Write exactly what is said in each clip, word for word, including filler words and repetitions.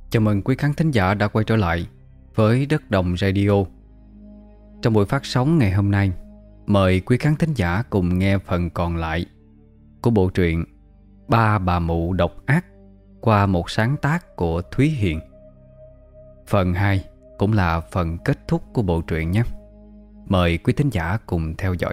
Chào mừng quý khán thính giả đã quay trở lại với Đất Đồng Radio. Trong buổi phát sóng ngày hôm nay, mời quý khán thính giả cùng nghe phần còn lại của bộ truyện Ba Bà Mụ Độc Ác qua một sáng tác của Thúy Hiền. Phần hai cũng là phần kết thúc của bộ truyện nhé. Mời quý thính giả cùng theo dõi.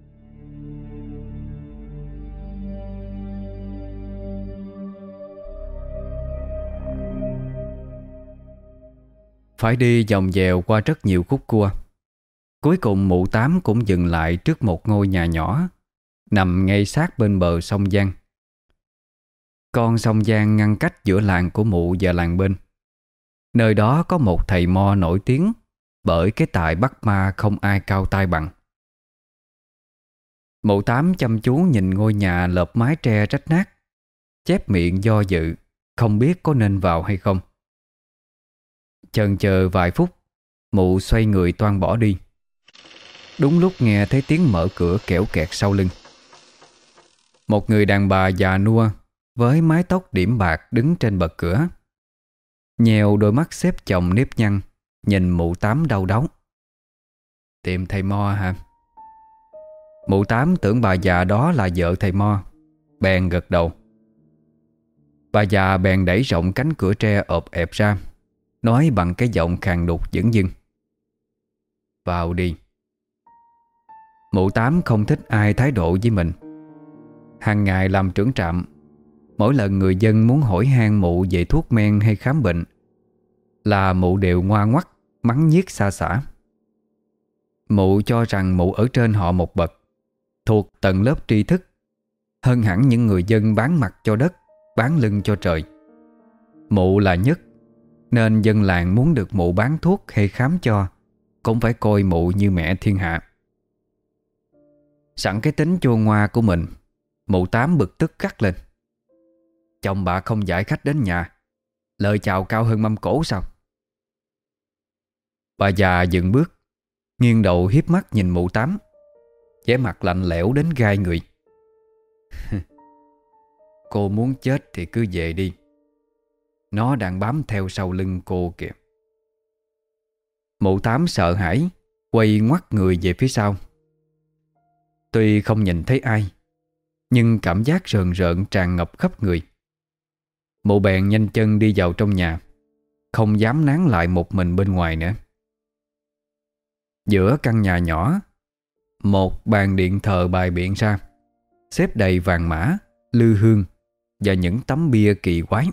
Phải đi vòng vèo qua rất nhiều khúc cua, cuối cùng mụ Tám cũng dừng lại trước một ngôi nhà nhỏ nằm ngay sát bên bờ sông Giang. Con sông Giang ngăn cách giữa làng của mụ và làng bên. Nơi đó có một thầy mo nổi tiếng bởi cái tài bắt ma không ai cao tay bằng. Mụ Tám chăm chú nhìn ngôi nhà lợp mái tre rách nát, chép miệng do dự, không biết có nên vào hay không. Chần chờ vài phút, mụ xoay người toan bỏ đi. Đúng lúc nghe thấy tiếng mở cửa kẽo kẹt sau lưng. Một người đàn bà già nua với mái tóc điểm bạc đứng trên bậc cửa, nhèo đôi mắt xếp chồng nếp nhăn, nhìn mụ Tám đau đáu. Tìm thầy mo hả? Mụ Tám tưởng bà già đó là vợ thầy mo, bèn gật đầu. Bà già bèn đẩy rộng cánh cửa tre ộp ẹp ra, nói bằng cái giọng khàn đục dửng dưng: vào đi. Mụ Tám không thích ai thái độ với mình. Hàng ngày làm trưởng trạm, mỗi lần người dân muốn hỏi han mụ về thuốc men hay khám bệnh là mụ đều ngoa ngoắt mắng nhiếc xa xả. Mụ cho rằng mụ ở trên họ một bậc, thuộc tầng lớp tri thức, hơn hẳn những người dân bán mặt cho đất, bán lưng cho trời. Mụ là nhất, nên dân làng muốn được mụ bán thuốc hay khám cho cũng phải coi mụ như mẹ thiên hạ. Sẵn cái tính chua ngoa của mình, mụ Tám bực tức gắt lên: chồng bà không giải khách đến nhà, lời chào cao hơn mâm cỗ sao? Bà già dừng bước, nghiêng đầu hiếp mắt nhìn mụ Tám, vẻ mặt lạnh lẽo đến gai người. Cô muốn chết thì cứ về đi, nó đang bám theo sau lưng cô kìa. Mụ Tám sợ hãi, quay ngoắt người về phía sau. Tuy không nhìn thấy ai, nhưng cảm giác rờn rợn tràn ngập khắp người. Mụ bèn nhanh chân đi vào trong nhà, không dám nán lại một mình bên ngoài nữa. Giữa căn nhà nhỏ, một bàn điện thờ bày biện ra, xếp đầy vàng mã, lư hương và những tấm bia kỳ quái.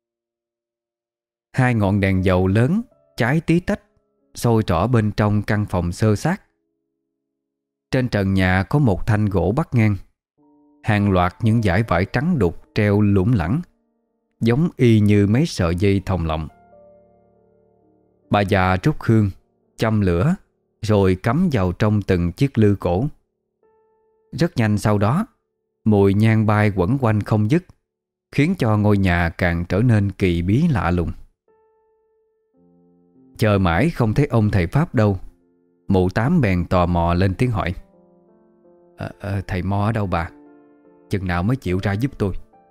Hai ngọn đèn dầu lớn cháy tí tách sôi trỏ bên trong căn phòng xơ xác. Trên trần nhà có một thanh gỗ bắc ngang, hàng loạt những dải vải trắng đục treo lủng lẳng, giống y như mấy sợi dây thòng lọng. Bà già trút hương, châm lửa, rồi cắm vào trong từng chiếc lư cổ. Rất nhanh sau đó, mùi nhang bay quẩn quanh không dứt, khiến cho ngôi nhà càng trở nên kỳ bí lạ lùng. Chờ mãi không thấy ông thầy Pháp đâu, mụ Tám bèn tò mò lên tiếng hỏi: à, à, thầy mo ở đâu bà? Chừng nào mới chịu ra giúp tôi?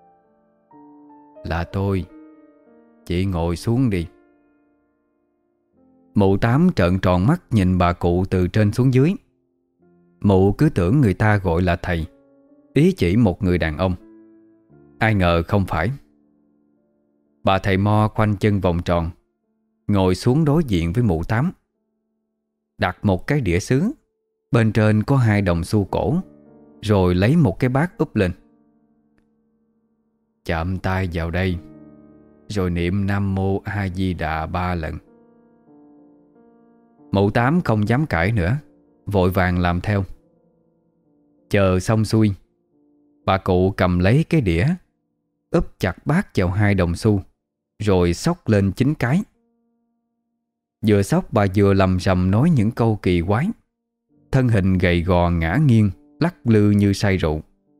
Là tôi. Chị ngồi xuống đi. Mụ Tám trợn tròn mắt nhìn bà cụ từ trên xuống dưới. Mụ cứ tưởng người ta gọi là thầy, ý chỉ một người đàn ông. Ai ngờ không phải. Bà thầy mo khoanh chân vòng tròn, ngồi xuống đối diện với mụ Tám, đặt một cái đĩa sứ, bên trên có hai đồng xu cổ, rồi lấy một cái bát úp lên. Chạm tay vào đây, rồi niệm Nam Mô A Di Đà ba lần. Mụ Tám không dám cãi nữa, vội vàng làm theo. Chờ xong xuôi, bà cụ cầm lấy cái đĩa, úp chặt bát vào hai đồng xu, rồi xốc lên chín cái. Vừa xốc bà vừa lầm rầm nói những câu kỳ quái. Thân hình gầy gò ngã nghiêng, lắc lư như say rượu.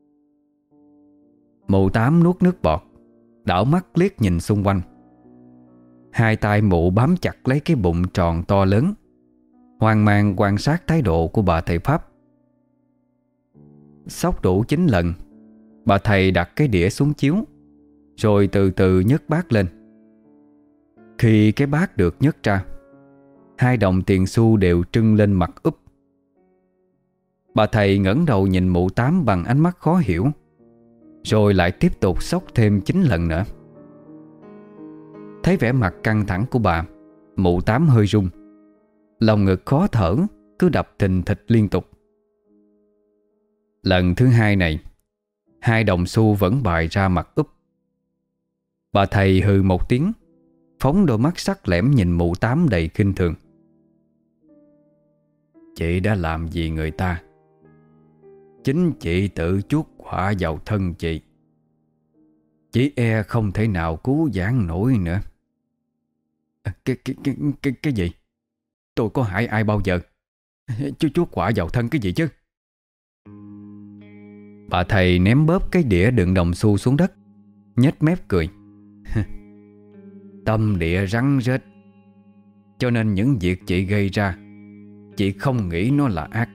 Mụ Tám nuốt nước bọt, đảo mắt liếc nhìn xung quanh. Hai tay mụ bám chặt lấy cái bụng tròn to lớn, hoang mang quan sát thái độ của bà thầy Pháp. Xốc đủ chín lần, bà thầy đặt cái đĩa xuống chiếu, rồi từ từ nhấc bát lên. Khi cái bát được nhấc ra, hai đồng tiền xu đều trưng lên mặt úp. Bà thầy ngẩng đầu nhìn mụ Tám bằng ánh mắt khó hiểu, rồi lại tiếp tục xốc thêm chín lần nữa. Thấy vẻ mặt căng thẳng của bà, mụ Tám hơi run, lòng ngực khó thở, cứ đập thình thịch liên tục. Lần thứ hai này, hai đồng xu vẫn bày ra mặt úp. Bà thầy hừ một tiếng, phóng đôi mắt sắc lẻm nhìn mụ Tám đầy khinh thường. Chị đã làm gì người ta? Chính chị tự chuốc quả vào thân chị. Chị e không thể nào cứu vãn nổi nữa. À, cái, cái, cái, cái, cái gì? Tôi có hại ai bao giờ? Chú chuốc quả vào thân cái gì chứ? Bà thầy ném bóp cái đĩa đựng đồng xu xuống đất, nhếch mép cười. Tâm địa rắn rết, cho nên những việc chị gây ra, chị không nghĩ nó là ác.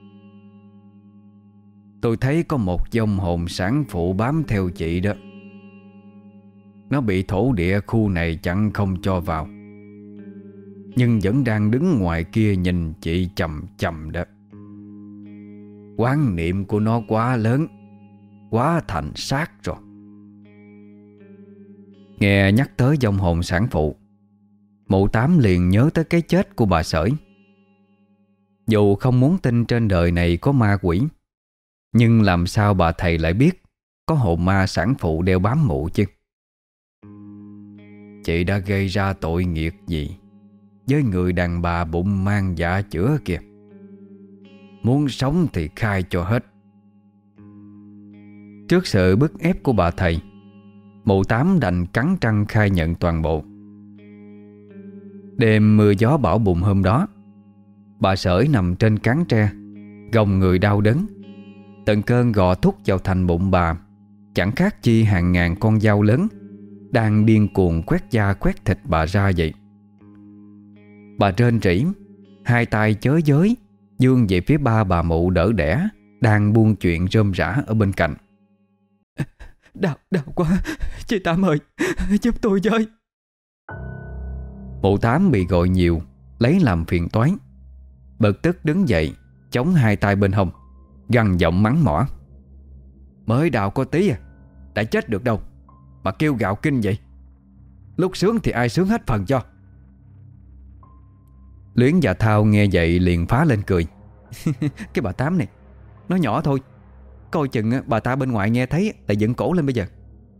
Tôi thấy có một vong hồn sản phụ bám theo chị đó. Nó bị thổ địa khu này chặn không cho vào, nhưng vẫn đang đứng ngoài kia nhìn chị chầm chầm đó. Quán niệm của nó quá lớn, quá thành sát rồi. Nghe nhắc tới vong hồn sản phụ, mụ Tám liền nhớ tới cái chết của bà Sởi. Dù không muốn tin trên đời này có ma quỷ, nhưng làm sao bà thầy lại biết có hồn ma sản phụ đeo bám mụ chứ? Chị đã gây ra tội nghiệp gì với người đàn bà bụng mang dạ chữa kìa? Muốn sống thì khai cho hết. Trước sự bức ép của bà thầy, mụ Tám đành cắn răng khai nhận toàn bộ. Đêm mưa gió bão bùng hôm đó, bà Sởi nằm trên cán tre, gồng người đau đớn. Từng cơn gò thúc vào thành bụng bà, chẳng khác chi hàng ngàn con dao lớn đang điên cuồng quét da quét thịt bà ra vậy. Bà rên rỉ, hai tay chới giới vươn về phía ba bà mụ đỡ đẻ đang buôn chuyện rơm rả ở bên cạnh. Đau, đau quá, chị Tám ơi, giúp tôi với. Mụ Tám bị gọi nhiều, lấy làm phiền toái, bực tức đứng dậy, chống hai tay bên hông, gằn giọng mắng mỏ. Mới đào có tí à, đã chết được đâu mà kêu gào kinh vậy? Lúc sướng thì ai sướng hết phần cho. Luyến và Thao nghe vậy liền phá lên cười. Cái bà Tám này, nó nhỏ thôi, coi chừng bà ta bên ngoài nghe thấy lại dựng cổ lên bây giờ.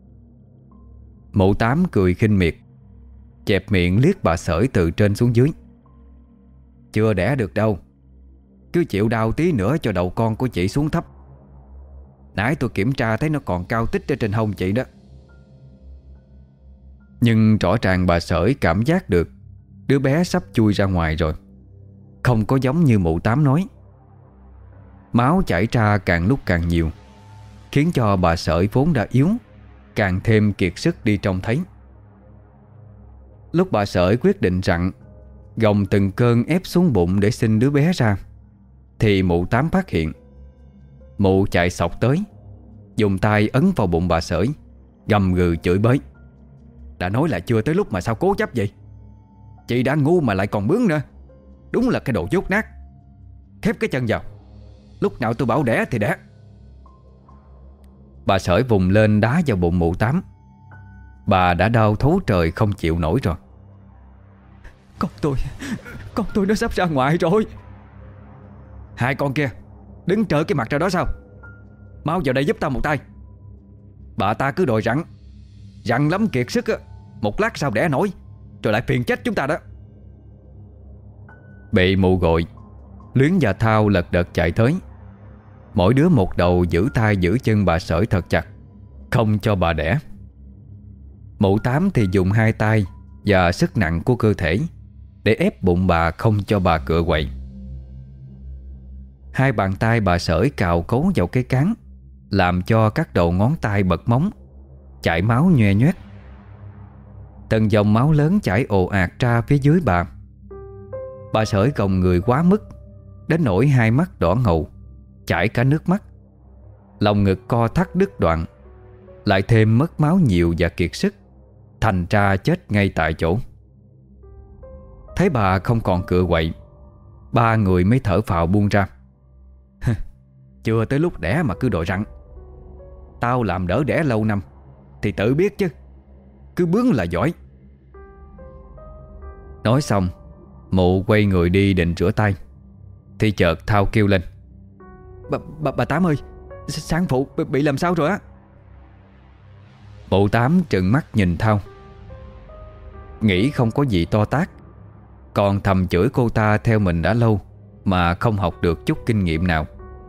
Mụ Tám cười khinh miệt, chẹp miệng liếc bà Sởi từ trên xuống dưới. Chưa đẻ được đâu, cứ chịu đau tí nữa cho đầu con của chị xuống thấp. Nãy tôi kiểm tra thấy nó còn cao tích ở trên hông chị đó. Nhưng rõ ràng bà Sởi cảm giác được đứa bé sắp chui ra ngoài rồi, không có giống như mụ Tám nói. Máu chảy ra càng lúc càng nhiều, khiến cho bà Sởi vốn đã yếu càng thêm kiệt sức đi trông thấy. Lúc bà Sởi quyết định rằng gồng từng cơn ép xuống bụng để sinh đứa bé ra, thì mụ Tám phát hiện. Mụ chạy xộc tới, dùng tay ấn vào bụng bà Sởi, gầm gừ chửi bới. Đã nói là chưa tới lúc mà sao cố chấp vậy? Chị đã ngu mà lại còn bướng nữa. Đúng là cái đồ dốt nát. Khép cái chân vào, lúc nào tôi bảo đẻ thì đẻ. Bà Sởi vùng lên đá vào bụng mụ Tám. Bà đã đau thấu trời không chịu nổi rồi. Con tôi, con tôi nó sắp ra ngoài rồi. Hai con kia đứng trơ cái mặt ra đó sao? Mau vào đây giúp tao một tay. Bà ta cứ đòi rặn Rặn lắm kiệt sức á, một lát sao đẻ nổi, rồi lại phiền chết chúng ta đó. Bị mụ gọi, Luyến và Thao lật đật chạy tới. Mỗi đứa một đầu giữ tay giữ chân bà Sởi thật chặt, không cho bà đẻ. Mụ Tám thì dùng hai tay và sức nặng của cơ thể để ép bụng bà, không cho bà cựa quậy. Hai bàn tay bà Sởi cào cấu vào cái cán, làm cho các đầu ngón tay bật móng, chảy máu nhoe nhoét. Từng dòng máu lớn chảy ồ ạt ra phía dưới bà. Bà Sởi gồng người quá mức, đến nỗi hai mắt đỏ ngầu, chảy cả nước mắt. Lòng ngực co thắt đứt đoạn, lại thêm mất máu nhiều và kiệt sức, thành ra chết ngay tại chỗ. Thấy bà không còn cựa quậy, ba người mới thở phào buông ra. Chưa tới lúc đẻ mà cứ đòi răng. Tao làm đỡ đẻ lâu năm thì tự biết chứ, cứ bướng là giỏi. Nói xong, mụ quay người đi định rửa tay thì chợt Thao kêu lên: Bà, bà, bà Tám ơi, sản phụ bị làm sao rồi á? Mụ Tám trừng mắt nhìn Thao, nghĩ không có gì to tát, còn thầm chửi cô ta theo mình đã lâu mà không học được chút kinh nghiệm nào.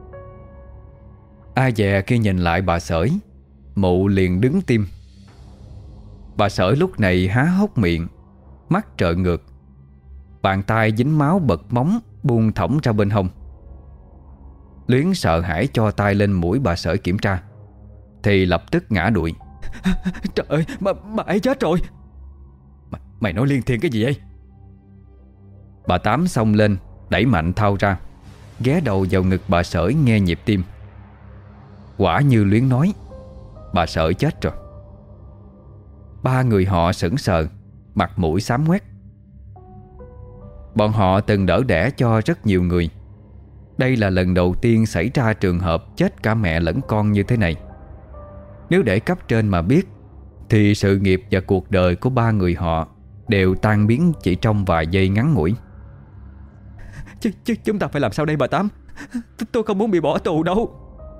Ai dè khi nhìn lại bà Sởi, mụ liền đứng tim. Bà Sởi lúc này há hốc miệng, mắt trợn ngược, bàn tay dính máu bật móng buông thõng ra bên hông. Luyến sợ hãi cho tay lên mũi bà Sởi kiểm tra thì lập tức ngã đuổi. Trời ơi, bà, bà ấy chết rồi. Mày, mày nói liên thiên cái gì vậy? Bà Tám xông lên đẩy mạnh Thao ra, ghé đầu vào ngực bà Sởi nghe nhịp tim. Quả như Luyến nói, bà Sởi chết rồi. Ba người họ sững sờ, mặt mũi xám ngoét. Bọn họ từng đỡ đẻ cho rất nhiều người. Đây là lần đầu tiên xảy ra trường hợp chết cả mẹ lẫn con như thế này. Nếu để cấp trên mà biết thì sự nghiệp và cuộc đời của ba người họ đều tan biến chỉ trong vài giây ngắn ngủi. Chứ, chứ chúng ta phải làm sao đây bà Tám? Tôi không muốn bị bỏ tù đâu.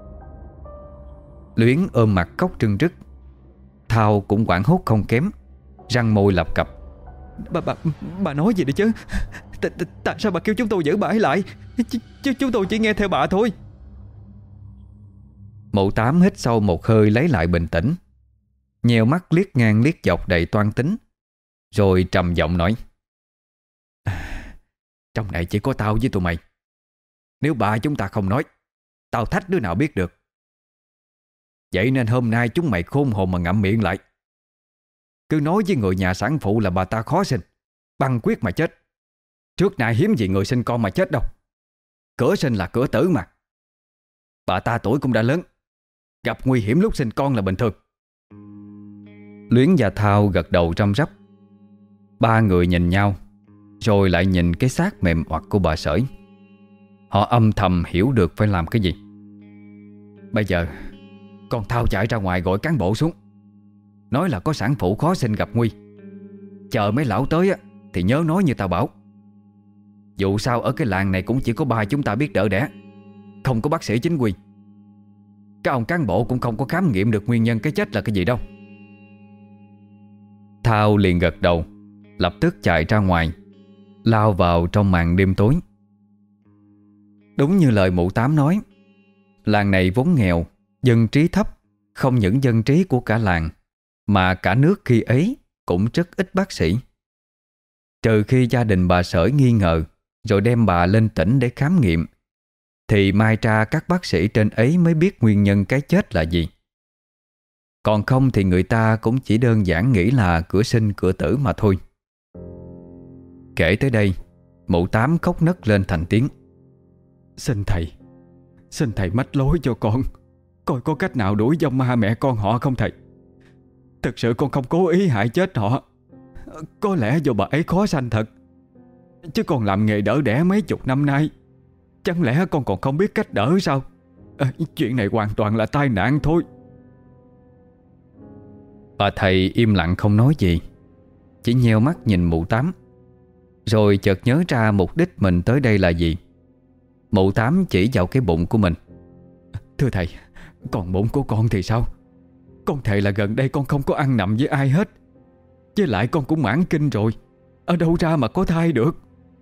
Luyến ôm mặt khóc trưng rức. Thao cũng hoảng hốt không kém, răng môi lập cập. Bà, bà, bà nói gì đấy chứ? Tại sao bà kêu chúng tôi giữ bà ấy lại? Chứ chúng tôi chỉ nghe theo bà thôi. Mụ Tám hít sâu một hơi lấy lại bình tĩnh, nheo mắt liếc ngang liếc dọc đầy toan tính, rồi trầm giọng nói: Trong này chỉ có tao với tụi mày. Nếu bà chúng ta không nói, tao thách đứa nào biết được. Vậy nên hôm nay chúng mày khôn hồn mà ngậm miệng lại. Cứ nói với người nhà sản phụ là bà ta khó sinh, băng quyết mà chết. Trước nay hiếm gì người sinh con mà chết đâu. Cửa sinh là cửa tử mà. Bà ta tuổi cũng đã lớn, gặp nguy hiểm lúc sinh con là bình thường. Luyến và Thao gật đầu răm rắp. Ba người nhìn nhau, rồi lại nhìn cái xác mềm oặt của bà Sởi. Họ âm thầm hiểu được phải làm cái gì. Bây giờ con Thao chạy ra ngoài gọi cán bộ xuống, nói là có sản phụ khó sinh gặp nguy. Chờ mấy lão tới á, thì nhớ nói như tao bảo. Dù sao ở cái làng này cũng chỉ có ba chúng ta biết đỡ đẻ, không có bác sĩ chính quy. Các ông cán bộ cũng không có khám nghiệm được nguyên nhân cái chết là cái gì đâu. Thao liền gật đầu, lập tức chạy ra ngoài, lao vào trong màn đêm tối. Đúng như lời mụ Tám nói, làng này vốn nghèo, dân trí thấp. Không những dân trí của cả làng, mà cả nước khi ấy cũng rất ít bác sĩ. Trừ khi gia đình bà Sởi nghi ngờ rồi đem bà lên tỉnh để khám nghiệm, thì mai ra các bác sĩ trên ấy mới biết nguyên nhân cái chết là gì. Còn không thì người ta cũng chỉ đơn giản nghĩ là cửa sinh cửa tử mà thôi. Kể tới đây, mụ Tám khóc nấc lên thành tiếng. Xin thầy, xin thầy mách lối cho con, coi có cách nào đuổi vong ma mẹ con họ không thầy. Thực sự con không cố ý hại chết họ. Có lẽ do bà ấy khó sanh thật. Chứ con làm nghề đỡ đẻ mấy chục năm nay, chẳng lẽ con còn không biết cách đỡ sao? À, chuyện này hoàn toàn là tai nạn thôi. Bà thầy im lặng không nói gì, chỉ nheo mắt nhìn mụ Tám. Rồi chợt nhớ ra mục đích mình tới đây là gì. Mụ Tám chỉ vào cái bụng của mình. Thưa thầy, còn bụng của con thì sao? Con thề là gần đây con không có ăn nằm với ai hết. Với lại con cũng mãn kinh rồi, ở đâu ra mà có thai được?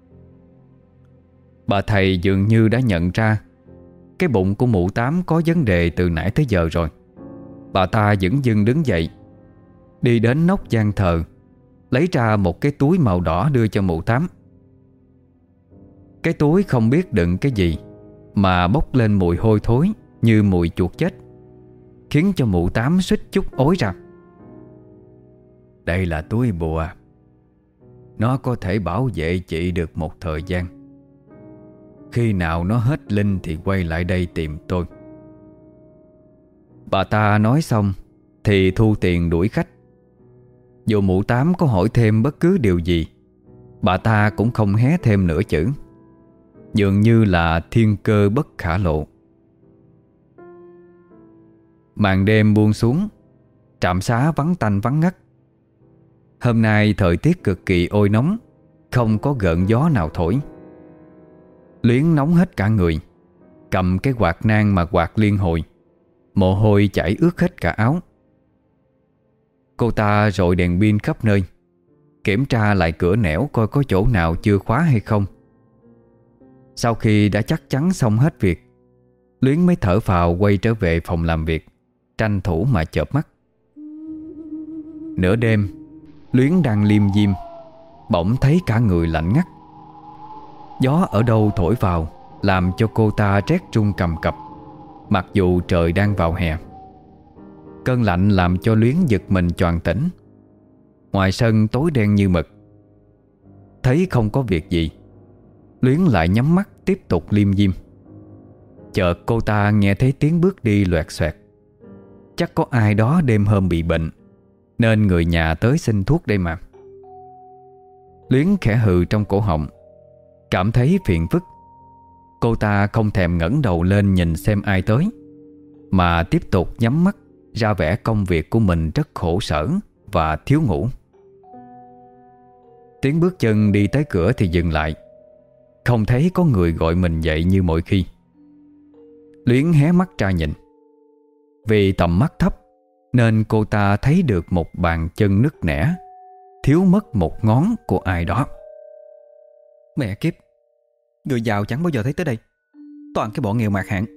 Bà thầy dường như đã nhận ra cái bụng của mụ Tám có vấn đề từ nãy tới giờ rồi. Bà ta dửng dưng đứng dậy, đi đến nóc gian thờ, lấy ra một cái túi màu đỏ đưa cho mụ Tám. Cái túi không biết đựng cái gì mà bốc lên mùi hôi thối như mùi chuột chết, khiến cho mụ Tám suýt chút ối ra. Đây là túi bùa. Nó có thể bảo vệ chị được một thời gian. Khi nào nó hết linh thì quay lại đây tìm tôi. Bà ta nói xong thì thu tiền đuổi khách. Dù mụ Tám có hỏi thêm bất cứ điều gì bà ta cũng không hé thêm nửa chữ, dường như là thiên cơ bất khả lộ. Màn đêm buông xuống, trạm xá vắng tanh vắng ngắt. Hôm nay thời tiết cực kỳ oi nóng, không có gợn gió nào thổi. Luyến nóng hết cả người, cầm cái quạt nang mà quạt liên hồi, mồ hôi chảy ướt hết cả áo. Cô ta rọi đèn pin khắp nơi, kiểm tra lại cửa nẻo coi có chỗ nào chưa khóa hay không. Sau khi đã chắc chắn xong hết việc, Luyến mới thở phào quay trở về phòng làm việc, tranh thủ mà chợp mắt. Nửa đêm, Luyến đang liêm diêm, bỗng thấy cả người lạnh ngắt. Gió ở đâu thổi vào làm cho cô ta rét run cầm cập, mặc dù trời đang vào hè. Cơn lạnh làm cho Luyến giật mình choàng tỉnh. Ngoài sân tối đen như mực. Thấy không có việc gì, Luyến lại nhắm mắt tiếp tục liêm diêm. Chợt cô ta nghe thấy tiếng bước đi loẹt xoẹt. Chắc có ai đó đêm hôm bị bệnh, nên người nhà tới xin thuốc đây mà. Luyến khẽ hừ trong cổ họng, cảm thấy phiền phức. Cô ta không thèm ngẩng đầu lên nhìn xem ai tới, mà tiếp tục nhắm mắt ra vẻ công việc của mình rất khổ sở và thiếu ngủ. Tiếng bước chân đi tới cửa thì dừng lại, không thấy có người gọi mình dậy như mọi khi. Luyến hé mắt ra nhìn. Vì tầm mắt thấp nên cô ta thấy được một bàn chân nứt nẻ, thiếu mất một ngón của ai đó. Mẹ kiếp, người giàu chẳng bao giờ thấy tới đây, toàn cái bọn nghèo mạt hạng.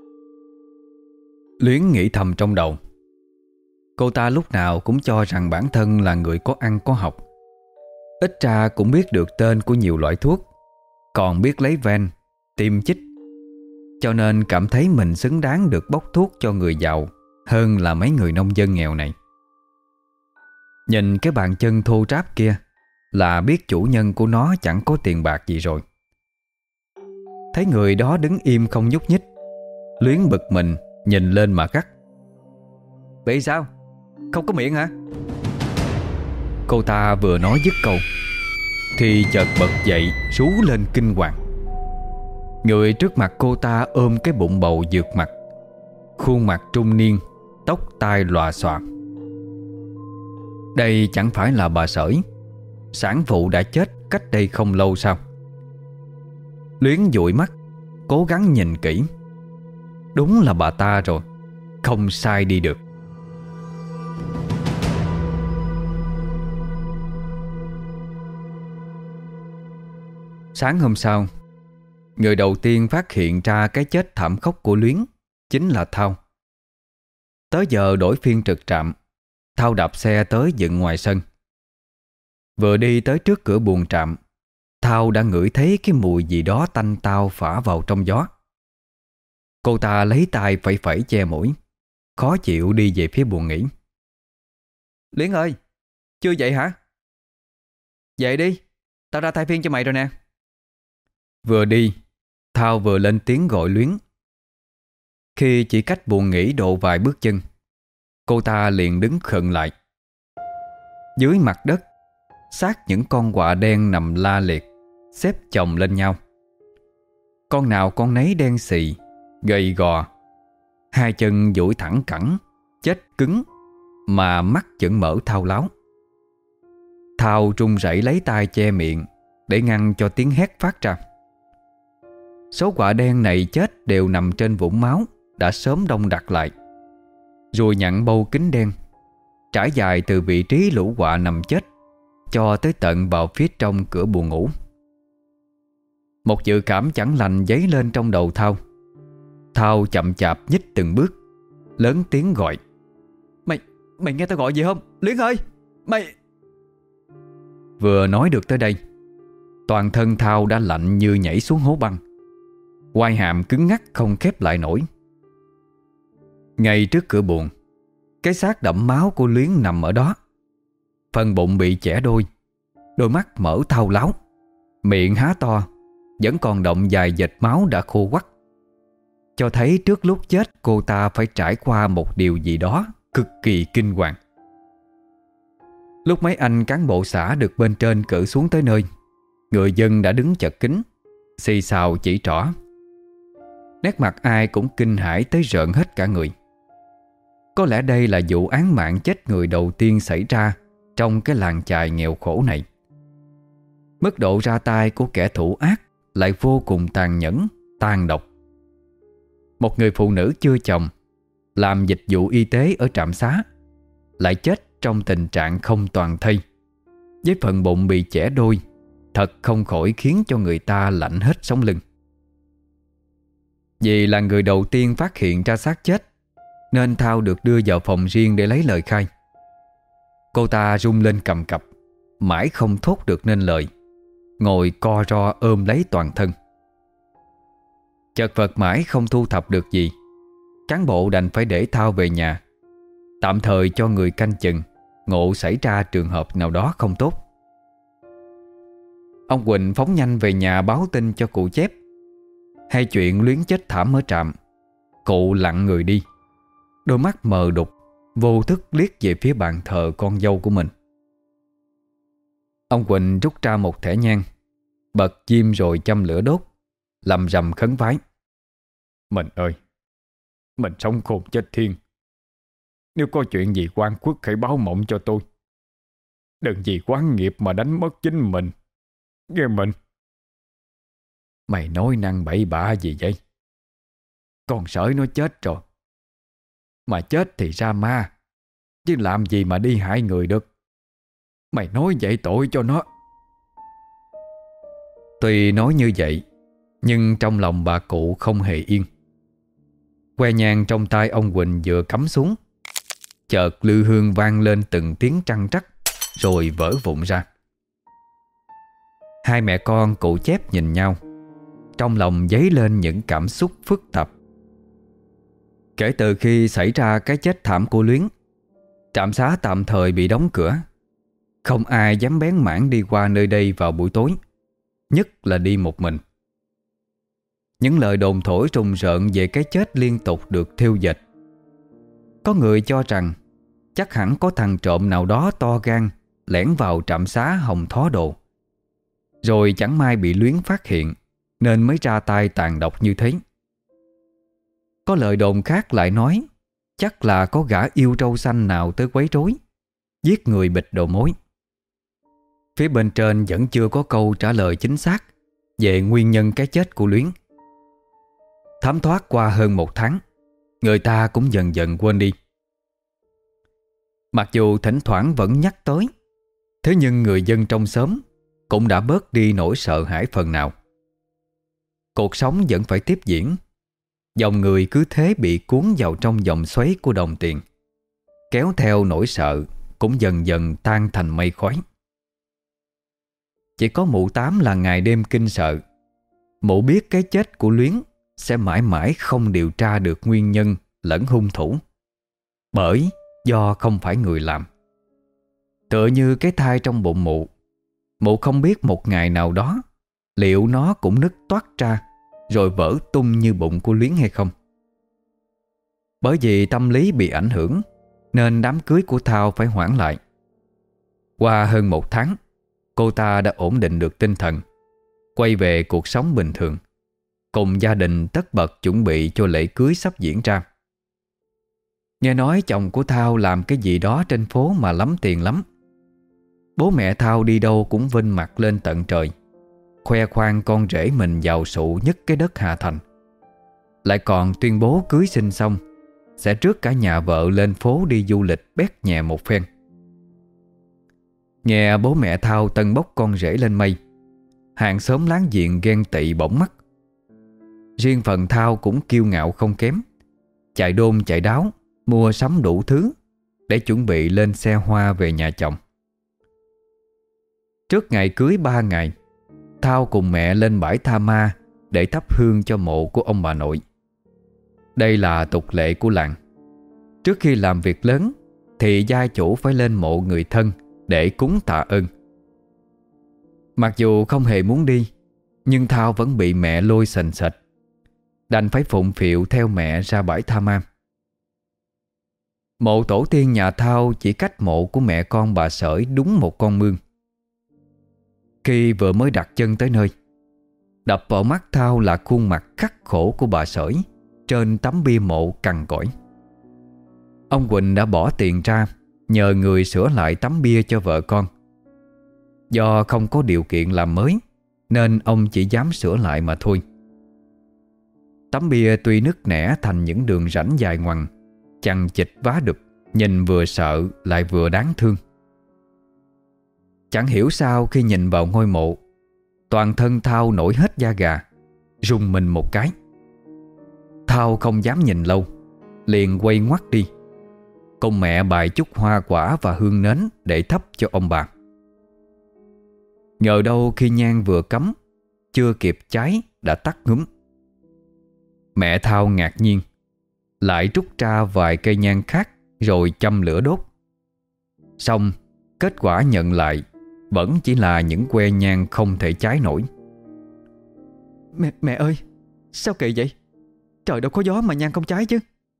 Luyến nghĩ thầm trong đầu. Cô ta lúc nào cũng cho rằng bản thân là người có ăn có học, ít ra cũng biết được tên của nhiều loại thuốc, còn biết lấy ven, tiêm chích, cho nên cảm thấy mình xứng đáng được bốc thuốc cho người giàu hơn là mấy người nông dân nghèo này. Nhìn cái bàn chân thô ráp kia là biết chủ nhân của nó chẳng có tiền bạc gì rồi. Thấy người đó đứng im không nhúc nhích, Luyến bực mình nhìn lên mà gắt: Bị sao? Không có miệng hả? Cô ta vừa nói dứt câu thì chợt bật dậy rú lên kinh hoàng. Người trước mặt cô ta ôm cái bụng bầu dược mặt, khuôn mặt trung niên, tóc tai lòa xòa. Đây chẳng phải là bà Sởi, sản phụ đã chết cách đây không lâu sao? Luyến dụi mắt, cố gắng nhìn kỹ. Đúng là bà ta rồi, không sai đi được. Sáng hôm sau, người đầu tiên phát hiện ra cái chết thảm khốc của Luyến chính là Thao. Tới giờ đổi phiên trực trạm, Thao đạp xe tới dựng ngoài sân. Vừa đi tới trước cửa buồng trạm, Thao đã ngửi thấy cái mùi gì đó tanh tao phả vào trong gió. Cô ta lấy tay phẩy phẩy che mũi, khó chịu đi về phía buồng nghỉ. Luyến ơi, chưa dậy hả? Dậy đi, tao ra thay phiên cho mày rồi nè. Vừa đi, Thao vừa lên tiếng gọi Luyến. Khi chỉ cách buồng nghỉ độ vài bước chân, cô ta liền đứng khựng lại. Dưới mặt đất, xác những con quạ đen nằm la liệt, xếp chồng lên nhau. Con nào con nấy đen xì, gầy gò, hai chân duỗi thẳng cẳng, chết cứng, mà mắt vẫn mở thao láo. Thao run rẩy lấy tay che miệng để ngăn cho tiếng hét phát ra. Số quạ đen này chết đều nằm trên vũng máu đã sớm đông đặc lại, rồi nhặn bâu kính đen trải dài từ vị trí lũ quạ nằm chết cho tới tận vào phía trong cửa buồng ngủ. Một dự cảm chẳng lành dấy lên trong đầu Thao. Thao chậm chạp nhích từng bước, lớn tiếng gọi: Mày, mày nghe tao gọi gì không? Luyến ơi, mày... Vừa nói được tới đây, toàn thân Thao đã lạnh như nhảy xuống hố băng, quai hàm cứng ngắc không khép lại nổi. Ngay trước cửa buồng, cái xác đẫm máu của Luyến nằm ở đó. Phần bụng bị chẻ đôi, đôi mắt mở thao láo, miệng há to, vẫn còn động vài vệt máu đã khô quắt, cho thấy trước lúc chết cô ta phải trải qua một điều gì đó cực kỳ kinh hoàng. Lúc mấy anh cán bộ xã được bên trên cử xuống tới nơi, Người dân đã đứng chật kín, xì xào chỉ trỏ. Nét mặt ai cũng kinh hãi tới rợn hết cả người. Có lẽ đây là vụ án mạng chết người đầu tiên xảy ra trong cái làng chài nghèo khổ này. Mức độ ra tay của kẻ thủ ác lại vô cùng tàn nhẫn, tàn độc. Một người phụ nữ chưa chồng, làm dịch vụ y tế ở trạm xá, lại chết trong tình trạng không toàn thây, với phần bụng bị chẻ đôi. Thật không khỏi khiến cho người ta lạnh hết sống lưng. Vì là người đầu tiên phát hiện ra xác chết, nên Thao được đưa vào phòng riêng để lấy lời khai. Cô ta run lên cầm cập, mãi không thốt được nên lời, ngồi co ro ôm lấy toàn thân. Chật vật mãi không thu thập được gì, cán bộ đành phải để Thao về nhà, tạm thời cho người canh chừng, ngộ xảy ra trường hợp nào đó không tốt. Ông Quỳnh phóng nhanh về nhà báo tin cho cụ Chép. Hay chuyện Luyến chết thảm ở trạm, cụ lặng người đi, đôi mắt mờ đục, vô thức liếc về phía bàn thờ con dâu của mình. Ông Quỳnh rút ra một thẻ nhang, bật diêm rồi châm lửa đốt, lầm rầm khấn vái. Mình ơi, mình sống khôn chết thiên. Nếu có chuyện gì oan khuất hãy báo mộng cho tôi. Đừng vì quán nghiệp mà đánh mất chính mình. Nghe mình. Mày nói năng bậy bạ gì vậy? Con sởi nó chết rồi. Mà chết thì ra ma, chứ làm gì mà đi hại người được. Mày nói vậy tội cho nó. Tuy nói như vậy, nhưng trong lòng bà cụ không hề yên. Que nhang trong tay ông Quỳnh vừa cắm xuống, chợt lư hương vang lên từng tiếng trăng trắc, rồi vỡ vụn ra. Hai mẹ con cụ Chép nhìn nhau, trong lòng dấy lên những cảm xúc phức tạp. Kể từ khi xảy ra cái chết thảm của Luyến, trạm xá tạm thời bị đóng cửa. Không ai dám bén mảng đi qua nơi đây vào buổi tối, nhất là đi một mình. Những lời đồn thổi rùng rợn về cái chết liên tục được thêu dệt. Có người cho rằng chắc hẳn có thằng trộm nào đó to gan lẻn vào trạm xá Hồng Thó Đồ, rồi chẳng may bị Luyến phát hiện nên mới ra tay tàn độc như thế. Có lời đồn khác lại nói chắc là có gã yêu trâu xanh nào tới quấy rối, giết người bịt đầu mối. Phía bên trên vẫn chưa có câu trả lời chính xác về nguyên nhân cái chết của Luyến. Thấm thoát qua hơn một tháng, người ta cũng dần dần quên đi. Mặc dù thỉnh thoảng vẫn nhắc tới, thế nhưng người dân trong xóm cũng đã bớt đi nỗi sợ hãi phần nào. Cuộc sống vẫn phải tiếp diễn. Dòng người cứ thế bị cuốn vào trong vòng xoáy của đồng tiền, kéo theo nỗi sợ cũng dần dần tan thành mây khói. Chỉ có mụ Tám là ngày đêm kinh sợ. Mụ biết cái chết của Luyến sẽ mãi mãi không điều tra được nguyên nhân lẫn hung thủ, bởi do không phải người làm. Tựa như cái thai trong bụng mụ, mụ không biết một ngày nào đó liệu nó cũng nứt toát ra rồi vỡ tung như bụng của Luyến hay không. Bởi vì tâm lý bị ảnh hưởng nên đám cưới của Thao phải hoãn lại. Qua hơn một tháng, cô ta đã ổn định được tinh thần, quay về cuộc sống bình thường, cùng gia đình tất bật chuẩn bị cho lễ cưới sắp diễn ra. Nghe nói chồng của Thao làm cái gì đó trên phố mà lắm tiền lắm. Bố mẹ Thao đi đâu cũng vinh mặt lên tận trời, khoe khoang con rể mình giàu sụ nhất cái đất Hà Thành. Lại còn tuyên bố cưới xin xong sẽ rước cả nhà vợ lên phố đi du lịch bét nhẹ một phen. Nghe bố mẹ Thao tâng bốc con rể lên mây, hàng xóm láng giềng ghen tị bỗng mắt. Riêng phần Thao cũng kiêu ngạo không kém, chạy đôn chạy đáo mua sắm đủ thứ để chuẩn bị lên xe hoa về nhà chồng. Trước ngày cưới ba ngày, Thao cùng mẹ lên bãi Tha Ma để thắp hương cho mộ của ông bà nội. Đây là tục lệ của làng. Trước khi làm việc lớn thì gia chủ phải lên mộ người thân để cúng tạ ơn. Mặc dù không hề muốn đi, nhưng Thao vẫn bị mẹ lôi sành sạch, đành phải phụng phịu theo mẹ ra bãi Tha Ma. Mộ tổ tiên nhà Thao chỉ cách mộ của mẹ con bà Sởi đúng một con mương. Khi vừa mới đặt chân tới nơi, đập vào mắt Thao là khuôn mặt khắc khổ của bà Sởi trên tấm bia mộ cằn cỗi. Ông Quỳnh đã bỏ tiền ra nhờ người sửa lại tấm bia cho vợ con. Do không có điều kiện làm mới nên ông chỉ dám sửa lại mà thôi. Tấm bia tuy nứt nẻ thành những đường rãnh dài ngoằng, chằng chịt vá đục, nhìn vừa sợ lại vừa đáng thương. Chẳng hiểu sao khi nhìn vào ngôi mộ, toàn thân Thao nổi hết da gà, rùng mình một cái. Thao không dám nhìn lâu, liền quay ngoắt đi. Công mẹ bày chút hoa quả và hương nến để thắp cho ông bà. Ngờ đâu khi nhang vừa cắm, chưa kịp cháy đã tắt ngúm. Mẹ Thao ngạc nhiên, lại rút ra vài cây nhang khác rồi châm lửa đốt. Xong, kết quả nhận lại vẫn chỉ là những que nhang không thể cháy nổi. Mẹ, mẹ ơi, sao kỳ vậy? Trời đâu có gió mà nhang không cháy chứ.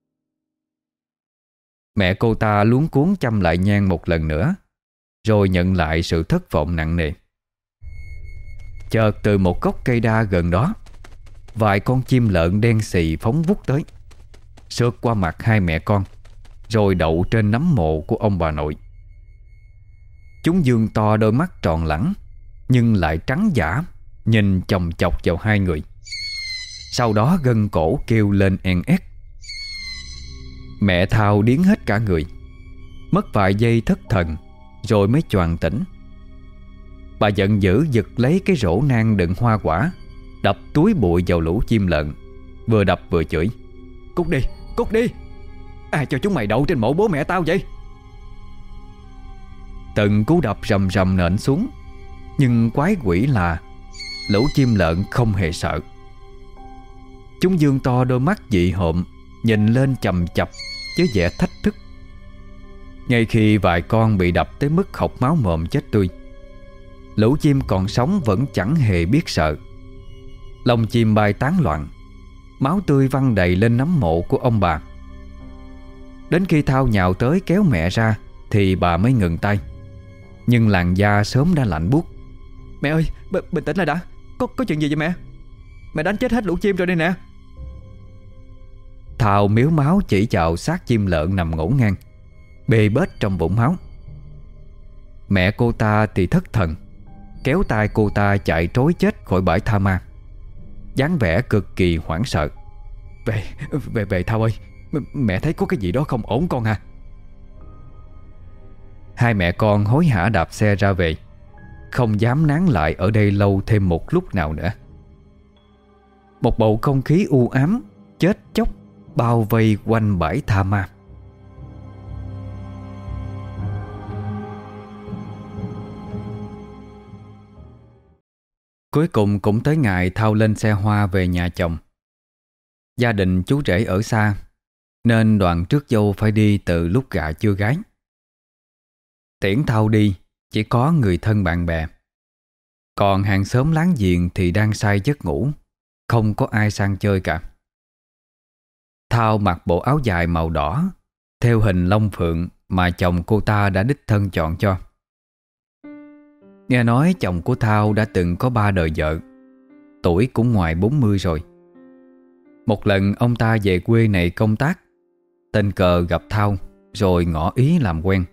Mẹ cô ta luống cuống châm lại nhang một lần nữa, rồi nhận lại sự thất vọng nặng nề. Chợt từ một gốc cây đa gần đó, vài con chim lợn đen xì phóng vút tới, sượt qua mặt hai mẹ con, rồi đậu trên nấm mộ của ông bà nội. Chúng dương to đôi mắt tròn lẳng, nhưng lại trắng dã, nhìn chòng chọc vào hai người. Sau đó gân cổ kêu lên en ét. Mẹ Thao điếng hết cả người, mất vài giây thất thần rồi mới choàng tỉnh. Bà giận dữ giật lấy cái rổ nang đựng hoa quả, đập túi bụi vào lũ chim lợn, vừa đập vừa chửi: Cút đi, cút đi! Ai cho chúng mày đậu trên mộ bố mẹ tao vậy? Từng cú đập rầm rầm nện xuống, nhưng quái quỷ là lũ chim lợn không hề sợ. Chúng dương to đôi mắt dị hợm, nhìn lên chằm chặp với vẻ thách thức. Ngay khi vài con bị đập tới mức hộc máu mồm chết tươi, lũ chim còn sống vẫn chẳng hề biết sợ. Lông chim bay tán loạn, máu tươi văng đầy lên nấm mộ của ông bà. Đến khi Thao nhào tới kéo mẹ ra thì bà mới ngừng tay, nhưng làn da sớm đã lạnh buốt. Mẹ ơi, b- bình tĩnh lại đã. Có, có chuyện gì vậy mẹ? Mẹ đánh chết hết lũ chim rồi đây nè. Thao miếu máu chỉ vào xác chim lợn nằm ngổn ngang, bê bết trong vũng máu. Mẹ cô ta thì thất thần, kéo tay cô ta chạy trối chết khỏi bãi tha ma, dáng vẻ cực kỳ hoảng sợ. Về, về, về Thao ơi, m- mẹ thấy có cái gì đó không ổn con à. Hai mẹ con hối hả đạp xe ra về, không dám nán lại ở đây lâu thêm một lúc nào nữa. Một bầu không khí u ám, chết chóc bao vây quanh bãi tha ma. Cuối cùng cũng tới ngày Thao lên xe hoa về nhà chồng. Gia đình chú rể ở xa, nên đoàn rước dâu phải đi từ lúc gà chưa gái. Tiễn Thao đi chỉ có người thân bạn bè, còn hàng xóm láng giềng thì đang say giấc ngủ, không có ai sang chơi cả. Thao mặc bộ áo dài màu đỏ theo hình long phượng mà chồng cô ta đã đích thân chọn cho. Nghe nói chồng của Thao đã từng có ba đời vợ, tuổi cũng ngoài bốn mươi rồi. Một lần ông ta về quê này công tác, tình cờ gặp Thao rồi ngỏ ý làm quen.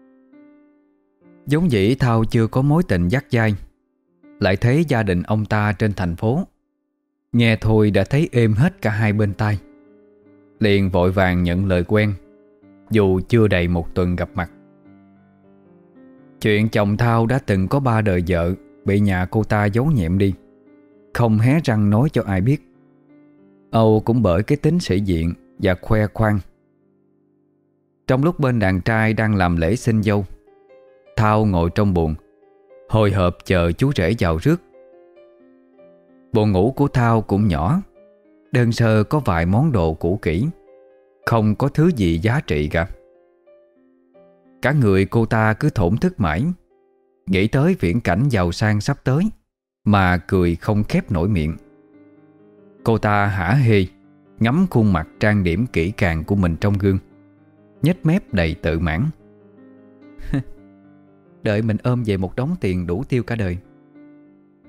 Giống dĩ Thao chưa có mối tình dắt dai, lại thấy gia đình ông ta trên thành phố, nghe thôi đã thấy êm hết cả hai bên tai. Liền vội vàng nhận lời quen, dù chưa đầy một tuần gặp mặt. Chuyện chồng Thao đã từng có ba đời vợ bị nhà cô ta giấu nhẹm đi, không hé răng nói cho ai biết. Âu cũng bởi cái tính sĩ diện và khoe khoang. Trong lúc bên đàn trai đang làm lễ xin dâu, Thao ngồi trong buồng, hồi hộp chờ chú rể vào rước. Buồng ngủ của Thao cũng nhỏ, đơn sơ có vài món đồ cũ kỹ, không có thứ gì giá trị cả. Cả người cô ta cứ thổn thức mãi, nghĩ tới viễn cảnh giàu sang sắp tới mà cười không khép nổi miệng. Cô ta hả hê ngắm khuôn mặt trang điểm kỹ càng của mình trong gương, nhếch mép đầy tự mãn. Đợi mình ôm về một đống tiền đủ tiêu cả đời,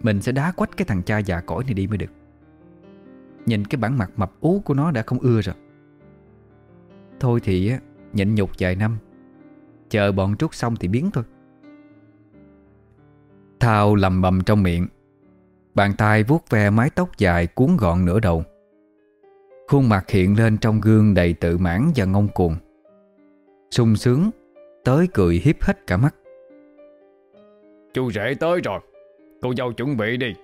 mình sẽ đá quách cái thằng cha già cỗi này đi mới được. Nhìn cái bản mặt mập ú của nó đã không ưa rồi. Thôi thì á, nhịn nhục vài năm, chờ bọn Trúc xong thì biến thôi. Thao lầm bầm trong miệng, bàn tay vuốt ve mái tóc dài cuốn gọn nửa đầu. Khuôn mặt hiện lên trong gương đầy tự mãn và ngông cuồng, sung sướng tới cười hiếp hết cả mắt. Chú rể tới rồi, cô dâu chuẩn bị đi.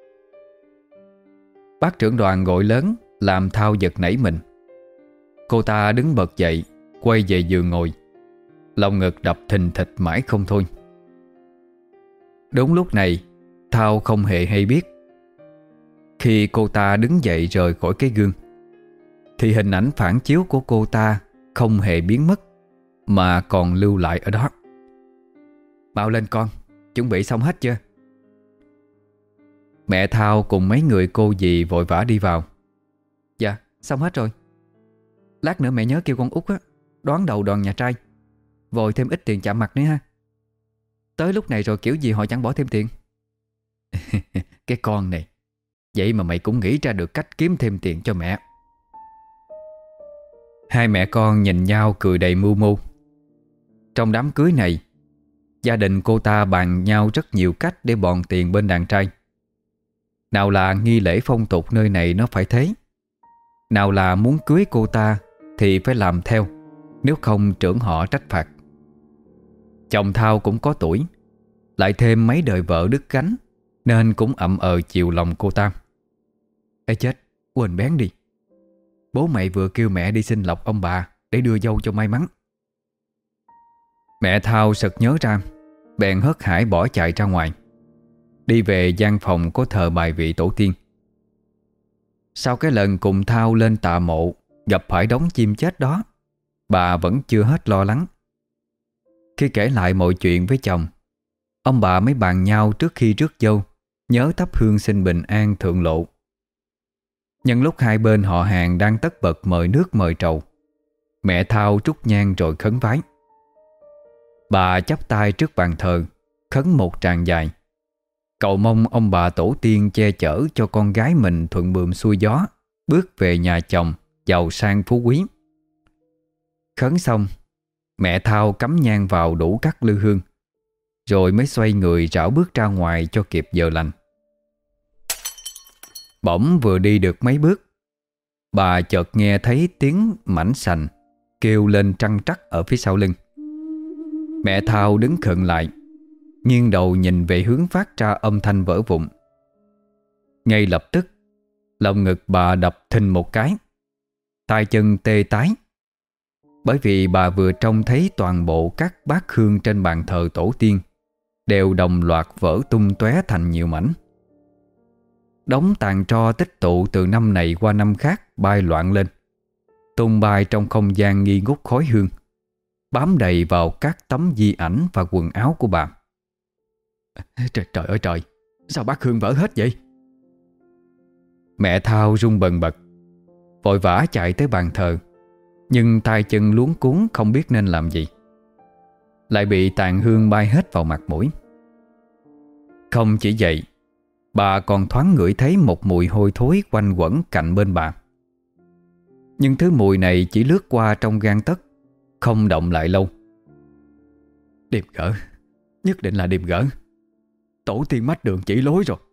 Bác trưởng đoàn gọi lớn làm Thao giật nảy mình. Cô ta đứng bật dậy, quay về giường ngồi, lòng ngực đập thình thịch mãi không thôi. Đúng lúc này, Thao không hề hay biết. Khi cô ta đứng dậy rời khỏi cái gương, thì hình ảnh phản chiếu của cô ta không hề biến mất, mà còn lưu lại ở đó. Mau lên con, chuẩn bị xong hết chưa? Mẹ Thao cùng mấy người cô dì vội vã đi vào. Dạ, xong hết rồi. Lát nữa mẹ nhớ kêu con Út á đoán đầu đoàn nhà trai, vội thêm ít tiền chạm mặt nữa ha. Tới lúc này rồi kiểu gì họ chẳng bỏ thêm tiền. Cái con này, vậy mà mày cũng nghĩ ra được cách kiếm thêm tiền cho mẹ. Hai mẹ con nhìn nhau cười đầy mưu mô. Trong đám cưới này, gia đình cô ta bàn nhau rất nhiều cách để bòn tiền bên đàn trai. Nào là nghi lễ phong tục nơi này nó phải thế, nào là muốn cưới cô ta thì phải làm theo, nếu không trưởng họ trách phạt. Chồng Thao cũng có tuổi, lại thêm mấy đời vợ đứt gánh, nên cũng ậm ờ chiều lòng cô ta. Ê chết, quên bén đi, bố mày vừa kêu mẹ đi xin lộc ông bà để đưa dâu cho may mắn. Mẹ Thao sực nhớ ra, bèn hớt hải bỏ chạy ra ngoài, đi về gian phòng có thờ bài vị tổ tiên. Sau cái lần cùng Thao lên tạ mộ gặp phải đống chim chết đó, bà vẫn chưa hết lo lắng. Khi kể lại mọi chuyện với chồng, ông bà mới bàn nhau trước khi rước dâu nhớ thắp hương xin bình an thượng lộ. Nhân lúc hai bên họ hàng đang tất bật mời nước mời trầu, mẹ Thao trút nhang rồi khấn vái. Bà chắp tay trước bàn thờ, khấn một tràng dài, cầu mong ông bà tổ tiên che chở cho con gái mình thuận buồm xuôi gió, bước về nhà chồng giàu sang phú quý. Khấn xong, mẹ Thao cắm nhang vào đủ các lư hương, rồi mới xoay người rảo bước ra ngoài cho kịp giờ lành. Bỗng vừa đi được mấy bước, bà chợt nghe thấy tiếng mảnh sành kêu lên trăng trắc ở phía sau lưng. Mẹ Thao đứng khựng lại, nghiêng đầu nhìn về hướng phát ra âm thanh vỡ vụn. Ngay lập tức, lòng ngực bà đập thình một cái, tay chân tê tái, bởi vì bà vừa trông thấy toàn bộ các bát hương trên bàn thờ tổ tiên đều đồng loạt vỡ tung tóe thành nhiều mảnh. Đống tàn tro tích tụ từ năm này qua năm khác bay loạn lên, tung bay trong không gian nghi ngút khói hương, bám đầy vào các tấm di ảnh và quần áo của bà. Trời, trời ơi trời, sao bát hương vỡ hết vậy? Mẹ Thao run bần bật, vội vã chạy tới bàn thờ, nhưng tay chân luống cuống không biết nên làm gì, lại bị tàn hương bay hết vào mặt mũi. Không chỉ vậy, bà còn thoáng ngửi thấy một mùi hôi thối quanh quẩn cạnh bên bà. Nhưng thứ mùi này chỉ lướt qua trong gang tấc, không động lại lâu. Điềm gỡ, nhất định là điềm gỡ. Tổ tiên mách đường chỉ lối rồi.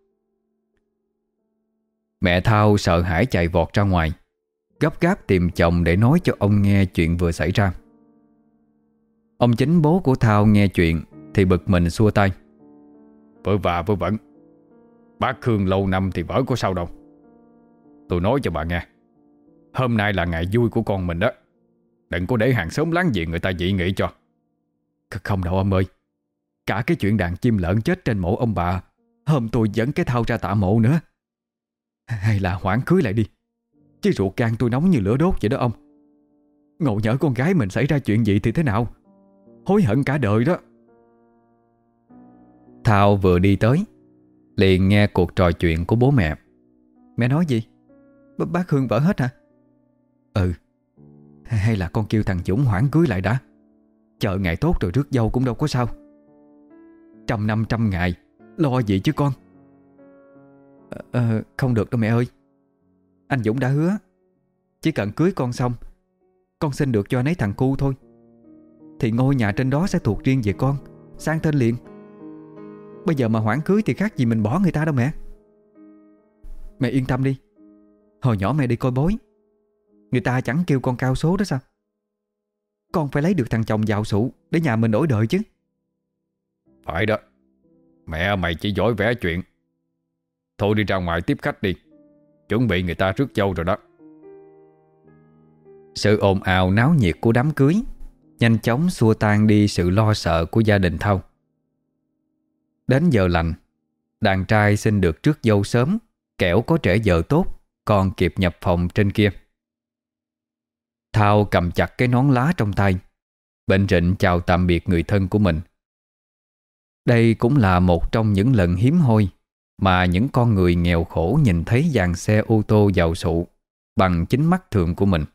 Mẹ Thao sợ hãi chạy vọt ra ngoài, gấp gáp tìm chồng để nói cho ông nghe chuyện vừa xảy ra. Ông chính bố của Thao nghe chuyện thì bực mình xua tay. Vợ vả vợ vẩn, bát hương lâu năm thì vỡ có sao đâu. Tôi nói cho bà nghe, hôm nay là ngày vui của con mình đó, đừng có để hàng xóm láng giềng người ta dị nghị cho. Không đâu ông ơi, cả cái chuyện đàn chim lợn chết trên mộ ông bà, hôm tôi dẫn cái Thao ra tạ mộ nữa. Hay là hoãn cưới lại đi, chứ ruột gan tôi nóng như lửa đốt vậy đó ông. Ngộ nhỡ con gái mình xảy ra chuyện gì thì thế nào, hối hận cả đời đó. Thao vừa đi tới, liền nghe cuộc trò chuyện của bố mẹ. Mẹ nói gì? B bác Hương vỡ hết hả? Ừ. Hay là con kêu thằng Dũng hoãn cưới lại đã, chờ ngày tốt rồi rước dâu cũng đâu có sao. Trăm năm trăm ngày, lo gì chứ con. Ờ, ờ, Không được đâu mẹ ơi. Anh Dũng đã hứa chỉ cần cưới con xong, con xin được cho anh ấy thằng cu thôi, thì ngôi nhà trên đó sẽ thuộc riêng về con, sang tên liền. Bây giờ mà hoãn cưới thì khác gì mình bỏ người ta đâu mẹ. Mẹ yên tâm đi. Hồi nhỏ mẹ đi coi bói, người ta chẳng kêu con cao số đó sao. Con phải lấy được thằng chồng giàu sụ để nhà mình đổi đời chứ. Phải đó. Mẹ mày chỉ giỏi vẽ chuyện. Thôi đi ra ngoài tiếp khách đi. Chuẩn bị người ta rước dâu rồi đó. Sự ồn ào náo nhiệt của đám cưới nhanh chóng xua tan đi sự lo sợ của gia đình Thao. Đến giờ lành, đàn trai xin được rước dâu sớm, kẻo có trễ giờ tốt còn kịp nhập phòng trên kia. Thao cầm chặt cái nón lá trong tay, bệnh rịnh chào tạm biệt người thân của mình. Đây cũng là một trong những lần hiếm hoi mà những con người nghèo khổ nhìn thấy dàn xe ô tô giàu sụ bằng chính mắt thường của mình.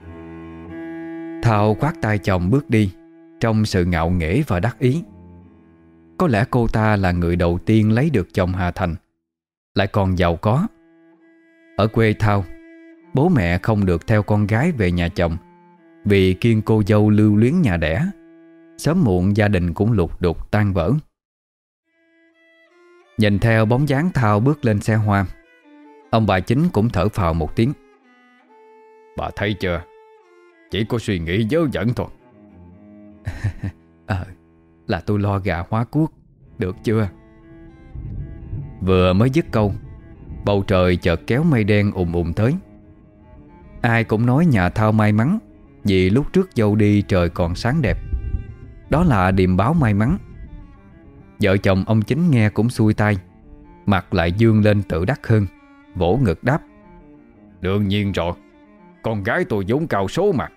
Thao khoác tay chồng bước đi trong sự ngạo nghễ và đắc ý. Có lẽ cô ta là người đầu tiên lấy được chồng Hà Thành, lại còn giàu có. Ở quê Thao, bố mẹ không được theo con gái về nhà chồng vì kiêng cô dâu lưu luyến nhà đẻ. Sớm muộn gia đình cũng lục đục tan vỡ. Nhìn theo bóng dáng Thao bước lên xe hoa, ông bà Chính cũng thở phào một tiếng. Bà thấy chưa, chỉ có suy nghĩ dớ dẫn thôi. Ờ, là tôi lo gà hóa cuốc, được chưa? Vừa mới dứt câu, bầu trời chợt kéo mây đen ùm ùm tới. Ai cũng nói nhà Thao may mắn vì lúc trước dâu đi trời còn sáng đẹp. Đó là điềm báo may mắn. Vợ chồng ông Chính nghe cũng xuôi tai, mặt lại dương lên tự đắc hơn, vỗ ngực đáp: Đương nhiên rồi, con gái tôi vốn cao số mà.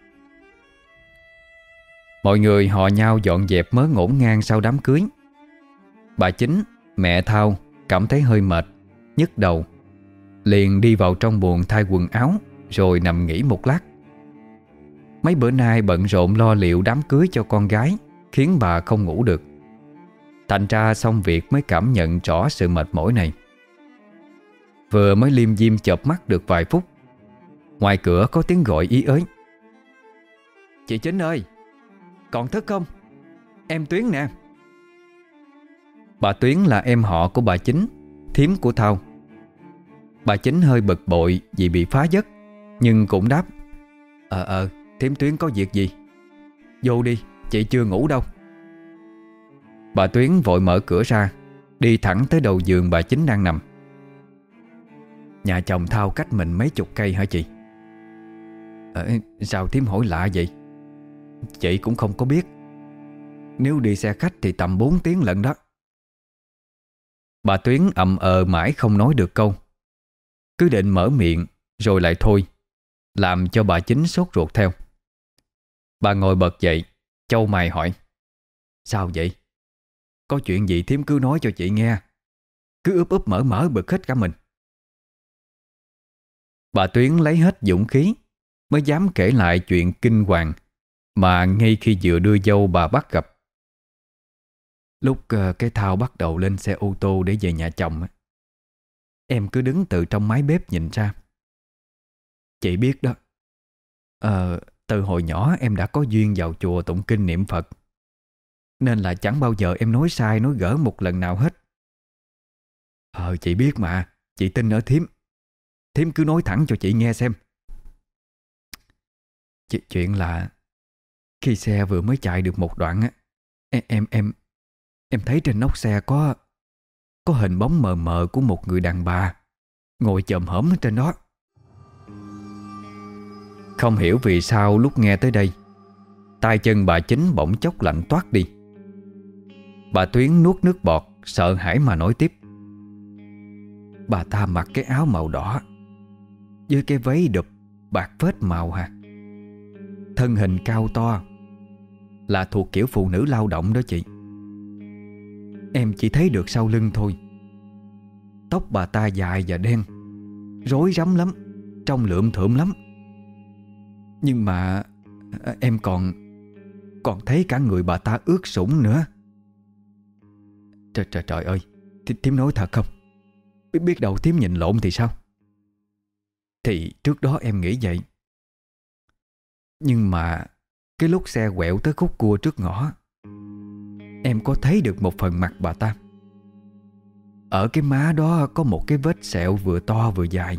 Mọi người hò nhau dọn dẹp mớ ngổn ngang sau đám cưới. Bà Chính, mẹ Thao cảm thấy hơi mệt, nhức đầu, liền đi vào trong buồng thay quần áo rồi nằm nghỉ một lát. Mấy bữa nay bận rộn lo liệu đám cưới cho con gái khiến bà không ngủ được. Thành ra xong việc mới cảm nhận rõ sự mệt mỏi này. Vừa mới liêm diêm chợp mắt được vài phút, ngoài cửa có tiếng gọi ý ới: Chị Chính ơi, còn thức không? Em Tuyến nè. Bà Tuyến là em họ của bà Chính, thím của Thao. Bà Chính hơi bực bội vì bị phá giấc, nhưng cũng đáp: Ờ ờ, thím Tuyến có việc gì? Vô đi, chị chưa ngủ đâu. Bà Tuyến vội mở cửa ra, đi thẳng tới đầu giường bà Chính đang nằm. Nhà chồng Thao cách mình mấy chục cây hả chị? Ờ, sao thím hỏi lạ vậy? Chị cũng không có biết. Nếu đi xe khách thì tầm bốn tiếng lận đó. Bà Tuyến ậm ờ mãi không nói được câu. Cứ định mở miệng rồi lại thôi, làm cho bà Chính sốt ruột theo. Bà ngồi bật dậy, chau mày hỏi: Sao vậy? Có chuyện gì thím cứ nói cho chị nghe. Cứ úp úp mở mở bực hết cả mình. Bà Tuyến lấy hết dũng khí mới dám kể lại chuyện kinh hoàng mà ngay khi vừa đưa dâu bà bắt gặp. Lúc uh, cái Thao bắt đầu lên xe ô tô để về nhà chồng, em cứ đứng từ trong mái bếp nhìn ra. Chị biết đó, uh, từ hồi nhỏ em đã có duyên vào chùa tụng kinh niệm Phật, nên là chẳng bao giờ em nói sai nói gỡ một lần nào hết. Ờ chị biết mà, chị tin ở thím. Thím cứ nói thẳng cho chị nghe xem. Ch Chuyện là khi xe vừa mới chạy được một đoạn á, em em em em thấy trên nóc xe có có hình bóng mờ mờ của một người đàn bà ngồi chồm hổm ở trên đó. Không hiểu vì sao lúc nghe tới đây, tay chân bà Chính bỗng chốc lạnh toát đi. Bà Tuyến nuốt nước bọt, sợ hãi mà nói tiếp: Bà ta mặc cái áo màu đỏ với cái váy đụp bạc phết màu hả? Thân hình cao to, là thuộc kiểu phụ nữ lao động đó chị. Em chỉ thấy được sau lưng thôi. Tóc bà ta dài và đen, rối rắm lắm, trông lượm thượm lắm. Nhưng mà em còn Còn thấy cả người bà ta ướt sũng nữa. Trời trời trời ơi, thím nói thật không? biết, biết đâu Thím nhìn lộn thì sao? Thì trước đó em nghĩ vậy. Nhưng mà cái lúc xe quẹo tới khúc cua trước ngõ, em có thấy được một phần mặt bà ta. Ở cái má đó có một cái vết sẹo vừa to vừa dài.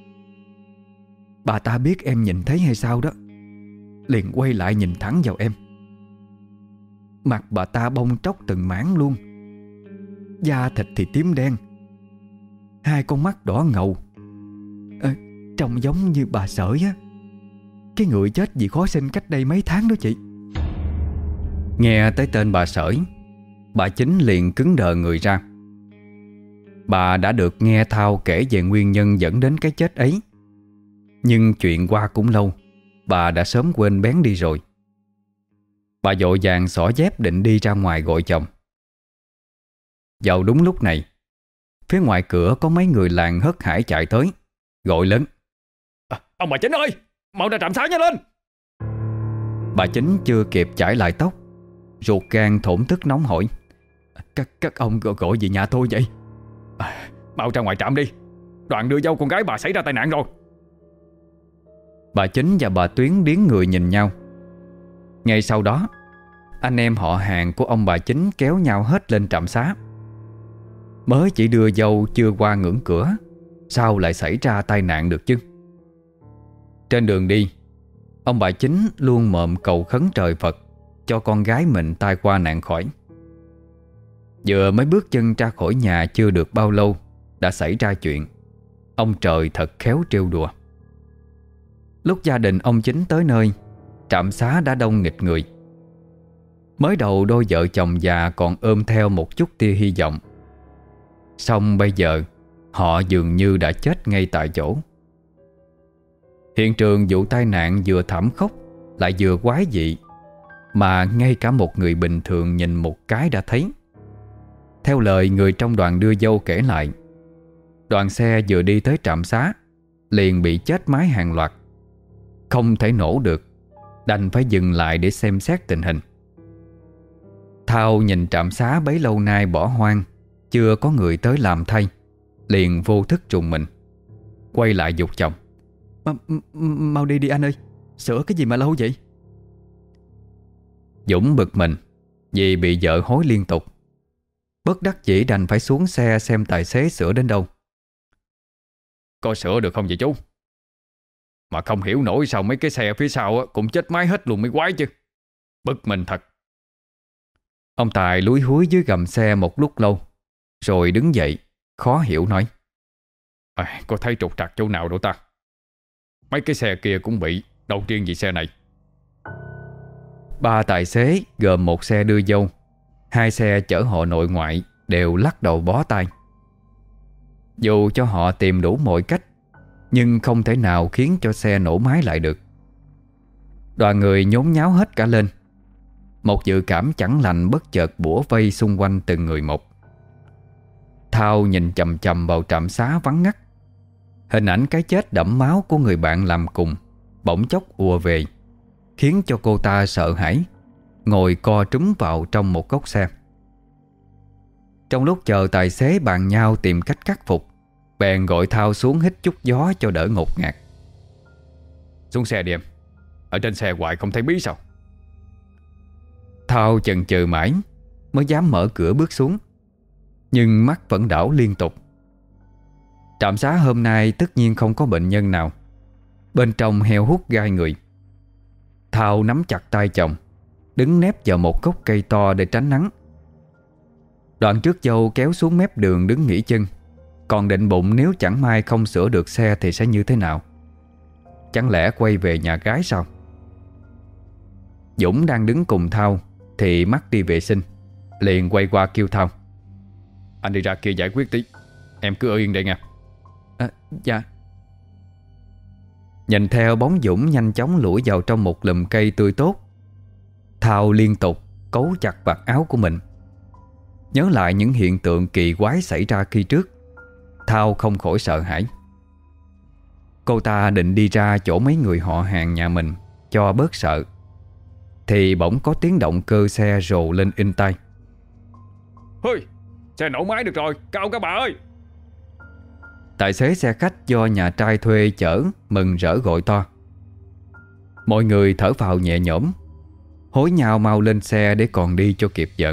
Bà ta biết em nhìn thấy hay sao đó, liền quay lại nhìn thẳng vào em. Mặt bà ta bong tróc từng mảng luôn, da thịt thì tím đen, hai con mắt đỏ ngầu, à, trông giống như bà Sởi á, cái người chết vì khó sinh cách đây mấy tháng đó chị. Nghe tới tên bà Sởi, bà Chính liền cứng đờ người ra. Bà đã được nghe Thao kể về nguyên nhân dẫn đến cái chết ấy, nhưng chuyện qua cũng lâu, bà đã sớm quên bén đi rồi. Bà vội vàng xỏ dép định đi ra ngoài gọi chồng. Vào đúng lúc này, phía ngoài cửa có mấy người làng hớt hải chạy tới, gọi lớn: à, Ông bà Chính ơi, mau ra trạm xá nhanh lên! Bà Chính chưa kịp chải lại tóc, ruột gan thổn thức nóng hỏi: Các, các ông gọi, gọi gì nhà tôi vậy? À, mau ra ngoài trạm đi, Đoàn đưa dâu con gái bà xảy ra tai nạn rồi. Bà Chính và bà Tuyến điếng người nhìn nhau. Ngay sau đó, anh em họ hàng của ông bà Chính kéo nhau hết lên trạm xá. Mới chỉ đưa dâu chưa qua ngưỡng cửa, sao lại xảy ra tai nạn được chứ? Trên đường đi, ông bà Chính luôn mộm cầu khấn trời Phật cho con gái mình tai qua nạn khỏi. Vừa mới bước chân ra khỏi nhà chưa được bao lâu đã xảy ra chuyện. Ông trời thật khéo trêu đùa. Lúc gia đình ông Chính tới nơi, trạm xá đã đông nghịt người. Mới đầu đôi vợ chồng già còn ôm theo một chút tia hy vọng, song bây giờ họ dường như đã chết ngay tại chỗ. Hiện trường vụ tai nạn vừa thảm khốc lại vừa quái dị, mà ngay cả một người bình thường nhìn một cái đã thấy. Theo lời người trong đoàn đưa dâu kể lại, đoàn xe vừa đi tới trạm xá liền bị chết máy hàng loạt. Không thể nổ được, đành phải dừng lại để xem xét tình hình. Thao nhìn trạm xá bấy lâu nay bỏ hoang, chưa có người tới làm thay, liền vô thức trùng mình, quay lại giục chồng: M Mau đi đi anh ơi, sửa cái gì mà lâu vậy? Dũng bực mình vì bị vợ hối liên tục, bất đắc dĩ đành phải xuống xe xem tài xế sửa đến đâu. Có sửa được không vậy chú? Mà không hiểu nổi sao mấy cái xe phía sau cũng chết máy hết luôn mới quái chứ. Bực mình thật. Ông Tài lúi húi dưới gầm xe một lúc lâu, rồi đứng dậy, khó hiểu nói: à, Có thấy trục trặc chỗ nào đâu ta? Mấy cái xe kia cũng bị, đâu riêng gì xe này. Ba tài xế gồm một xe đưa dâu, hai xe chở họ nội ngoại đều lắc đầu bó tay. Dù cho họ tìm đủ mọi cách, nhưng không thể nào khiến cho xe nổ máy lại được. Đoàn người nhốn nháo hết cả lên. Một dự cảm chẳng lành bất chợt bủa vây xung quanh từng người một. Thao nhìn chầm chầm vào trạm xá vắng ngắt. Hình ảnh cái chết đẫm máu của người bạn làm cùng bỗng chốc ùa về, khiến cho cô ta sợ hãi, ngồi co trúm vào trong một góc xe. Trong lúc chờ tài xế bàn nhau tìm cách khắc phục, bèn gọi Thao xuống hít chút gió cho đỡ ngột ngạt. Xuống xe đi em, ở trên xe hoài không thấy bí sao? Thao chần chừ mãi mới dám mở cửa bước xuống, nhưng mắt vẫn đảo liên tục. Trạm xá hôm nay tất nhiên không có bệnh nhân nào, bên trong heo hút gai người. Thao nắm chặt tay chồng, đứng nép vào một gốc cây to để tránh nắng. Đoạn trước dâu kéo xuống mép đường đứng nghỉ chân, còn định bụng nếu chẳng may không sửa được xe thì sẽ như thế nào. Chẳng lẽ quay về nhà gái sao? Dũng đang đứng cùng Thao thì mắc đi vệ sinh, liền quay qua kêu Thao: Anh đi ra kia giải quyết tí, em cứ ở yên đây nha. À, dạ. Nhìn theo bóng Dũng nhanh chóng lủi vào trong một lùm cây tươi tốt, Thao liên tục cấu chặt vạt áo của mình. Nhớ lại những hiện tượng kỳ quái xảy ra khi trước, Thao không khỏi sợ hãi. Cô ta định đi ra chỗ mấy người họ hàng nhà mình cho bớt sợ, thì bỗng có tiếng động cơ xe rồ lên in tai. Hơi, xe nổ máy được rồi, cao các bà ơi! Tài xế xe khách do nhà trai thuê chở mừng rỡ gọi to. Mọi người thở phào nhẹ nhõm, hối nhau mau lên xe để còn đi cho kịp giờ.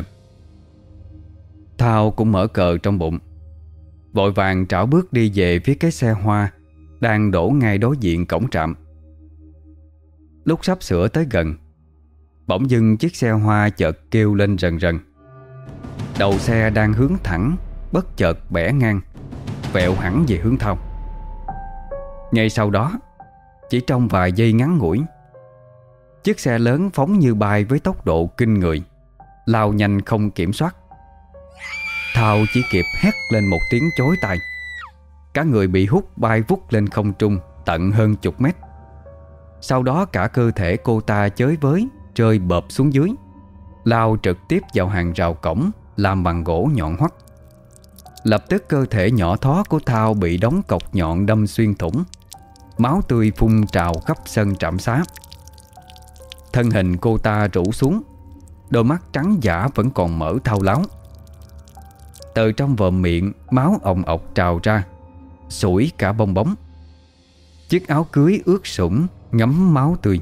Thao cũng mở cờ trong bụng, vội vàng trảo bước đi về phía cái xe hoa đang đổ ngay đối diện cổng trạm. Lúc sắp sửa tới gần, bỗng dưng chiếc xe hoa chợt kêu lên rần rần. Đầu xe đang hướng thẳng bất chợt bẻ ngang, vẹo hẳn về hướng Thao. Ngay sau đó, chỉ trong vài giây ngắn ngủi, chiếc xe lớn phóng như bay với tốc độ kinh người, lao nhanh không kiểm soát. Thao chỉ kịp hét lên một tiếng chói tai. Cả người bị hút bay vút lên không trung tận hơn chục mét. Sau đó cả cơ thể cô ta chới với rơi bợp xuống dưới, lao trực tiếp vào hàng rào cổng làm bằng gỗ nhọn hoắt. Lập tức cơ thể nhỏ thó của Thao bị đống cọc nhọn đâm xuyên thủng, máu tươi phun trào khắp sân trạm xá. Thân hình cô ta rũ xuống, đôi mắt trắng dã vẫn còn mở thao láo. Từ trong vòm miệng máu ồng ọc trào ra, sủi cả bong bóng. Chiếc áo cưới ướt sũng ngấm máu tươi.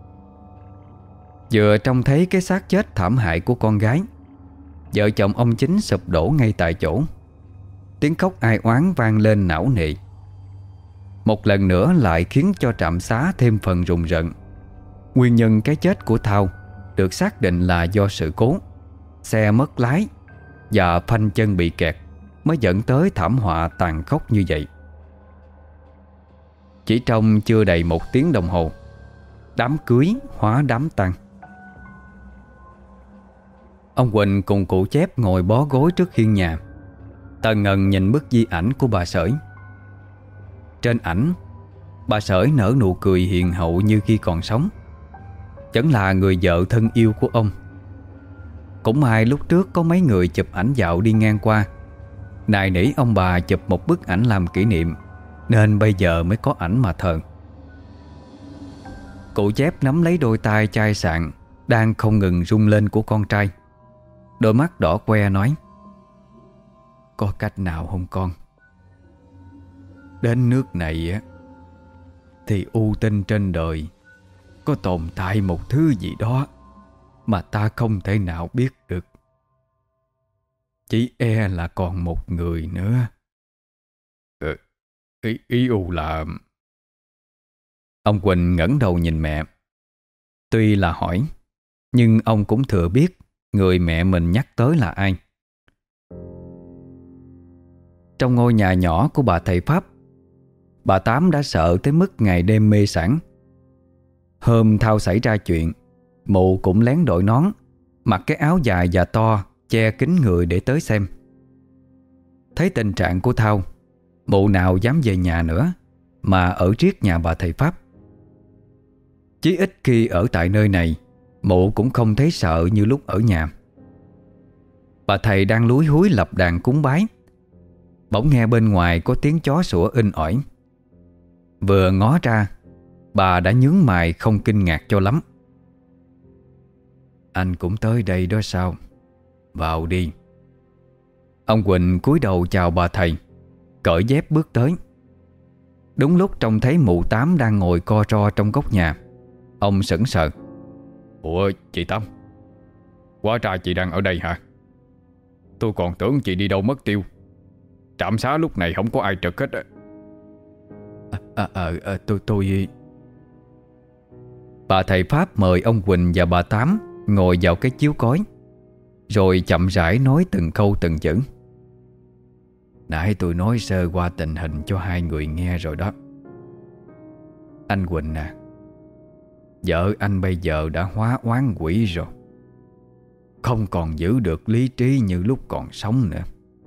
Vừa trông thấy cái xác chết thảm hại của con gái, vợ chồng ông Chính sụp đổ ngay tại chỗ. Tiếng khóc ai oán vang lên não nề. Một lần nữa lại khiến cho trạm xá thêm phần rùng rợn. Nguyên nhân cái chết của Thao được xác định là do sự cố xe mất lái và phanh chân bị kẹt mới dẫn tới thảm họa tàn khốc như vậy. Chỉ trong chưa đầy một tiếng đồng hồ, đám cưới hóa đám tang. Ông Quỳnh cùng cụ Chép ngồi bó gối trước hiên nhà, tần ngần nhìn bức di ảnh của bà Sởi. Trên ảnh, bà Sởi nở nụ cười hiền hậu như khi còn sống, vẫn là người vợ thân yêu của ông. Cũng may lúc trước có mấy người chụp ảnh dạo đi ngang qua, nài nỉ ông bà chụp một bức ảnh làm kỷ niệm, nên bây giờ mới có ảnh mà thờ. Cụ Chép nắm lấy đôi tay chai sạn đang không ngừng rung lên của con trai, đôi mắt đỏ que nói: "Có cách nào không con? Đến nước này á thì ưu tinh trên đời có tồn tại một thứ gì đó mà ta không thể nào biết được. Chỉ e là còn một người nữa." Ừ, ý, ý U là... Ông Quỳnh ngẩng đầu nhìn mẹ. Tuy là hỏi, nhưng ông cũng thừa biết người mẹ mình nhắc tới là ai. Trong ngôi nhà nhỏ của bà thầy Pháp, bà Tám đã sợ tới mức ngày đêm mê sảng. Hôm Thao xảy ra chuyện, mụ cũng lén đội nón, mặc cái áo dài và to che kín người để tới xem. Thấy tình trạng của Thao, mụ nào dám về nhà nữa, mà ở riết nhà bà thầy Pháp. Chí ít khi ở tại nơi này, mụ cũng không thấy sợ như lúc ở nhà. Bà thầy đang lúi húi lập đàn cúng bái, bỗng nghe bên ngoài có tiếng chó sủa inh ỏi. Vừa ngó ra, bà đã nhướng mày không kinh ngạc cho lắm. "Anh cũng tới đây đó sao? Vào đi." Ông Quỳnh cúi đầu chào bà thầy, cởi dép bước tới. Đúng lúc trông thấy mụ Tám đang ngồi co ro trong góc nhà, ông sững sờ. "Ủa chị Tám, hóa ra chị đang ở đây hả? Tôi còn tưởng chị đi đâu mất tiêu. Trạm xá lúc này không có ai trực hết á." À, à, à, à, tôi tôi Bà thầy Pháp mời ông Quỳnh và bà Tám ngồi vào cái chiếu cối, rồi chậm rãi nói từng câu từng chữ. "Nãy tôi nói sơ qua tình hình cho hai người nghe rồi đó. Anh Quỳnh à, vợ anh bây giờ đã hóa oán quỷ rồi, không còn giữ được lý trí như lúc còn sống nữa.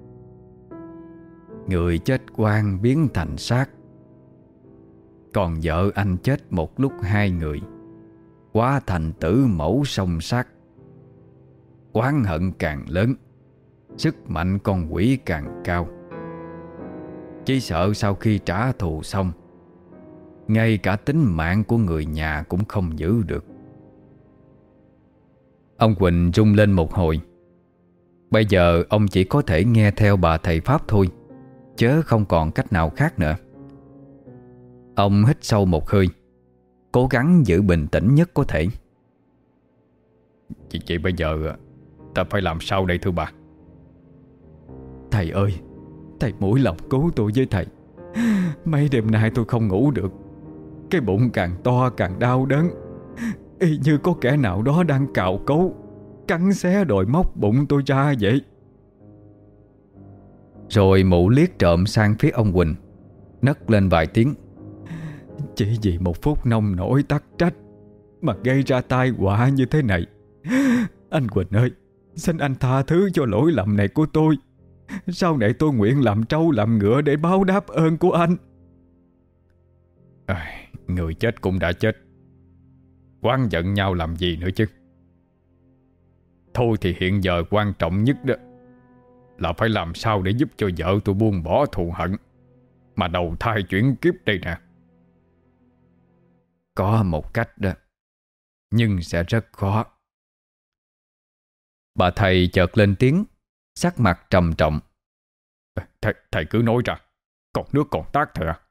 Người chết oan biến thành xác, còn vợ anh chết một lúc hai người, hóa thành tử mẫu song sát. Oán hận càng lớn, sức mạnh con quỷ càng cao. Chỉ sợ sau khi trả thù xong, ngay cả tính mạng của người nhà cũng không giữ được." Ông Quỳnh rung lên một hồi. Bây giờ ông chỉ có thể nghe theo bà thầy Pháp thôi, chớ không còn cách nào khác nữa. Ông hít sâu một hơi, cố gắng giữ bình tĩnh nhất có thể. Chị chị bây giờ ta phải làm sao đây thưa bà? Thầy ơi, thầy mũi lòng cứu tôi với thầy. Mấy đêm nay tôi không ngủ được. Cái bụng càng to càng đau đớn, y như có kẻ nào đó đang cào cấu, cắn xé đòi móc bụng tôi ra vậy. Rồi mụ liếc trộm sang phía ông Quỳnh, nấc lên vài tiếng. Chỉ vì một phút nông nổi tắc trách mà gây ra tai họa như thế này. Anh Quỳnh ơi, xin anh tha thứ cho lỗi lầm này của tôi. Sau này tôi nguyện làm trâu làm ngựa để báo đáp ơn của anh. À, người chết cũng đã chết, oán giận nhau làm gì nữa chứ. Thôi thì hiện giờ quan trọng nhất đó là phải làm sao để giúp cho vợ tôi buông bỏ thù hận mà đầu thai chuyển kiếp đây nè. Có một cách đó, nhưng sẽ rất khó. Bà thầy chợt lên tiếng, sắc mặt trầm trọng. Thầy, thầy cứ nói ra, còn nước còn tát thôi à?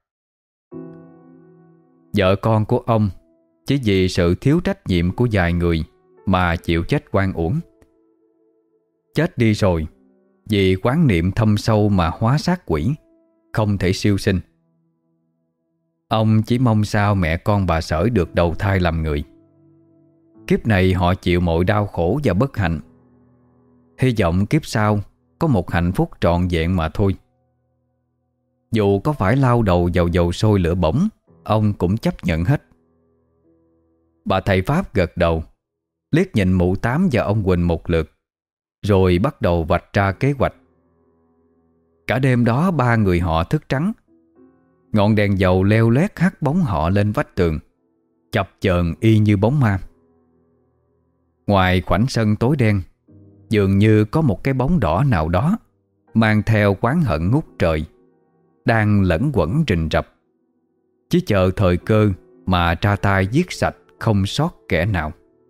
Vợ con của ông chỉ vì sự thiếu trách nhiệm của vài người mà chịu chết oan uổng. Chết đi rồi vì quán niệm thâm sâu mà hóa xác quỷ, không thể siêu sinh. Ông chỉ mong sao mẹ con bà Sởi được đầu thai làm người. Kiếp này họ chịu mọi đau khổ và bất hạnh, hy vọng kiếp sau có một hạnh phúc trọn vẹn mà thôi. Dù có phải lao đầu vào dầu sôi lửa bỏng, ông cũng chấp nhận hết. Bà thầy Pháp gật đầu, liếc nhìn mụ Tám và ông Quỳnh một lượt, rồi bắt đầu vạch ra kế hoạch. Cả đêm đó ba người họ thức trắng. Ngọn đèn dầu leo lét hắt bóng họ lên vách tường, chập chờn y như bóng ma. Ngoài khoảnh sân tối đen, dường như có một cái bóng đỏ nào đó mang theo oán hận ngút trời, đang lẫn quẩn rình rập, chỉ chờ thời cơ mà tra tay giết sạch không sót kẻ nào.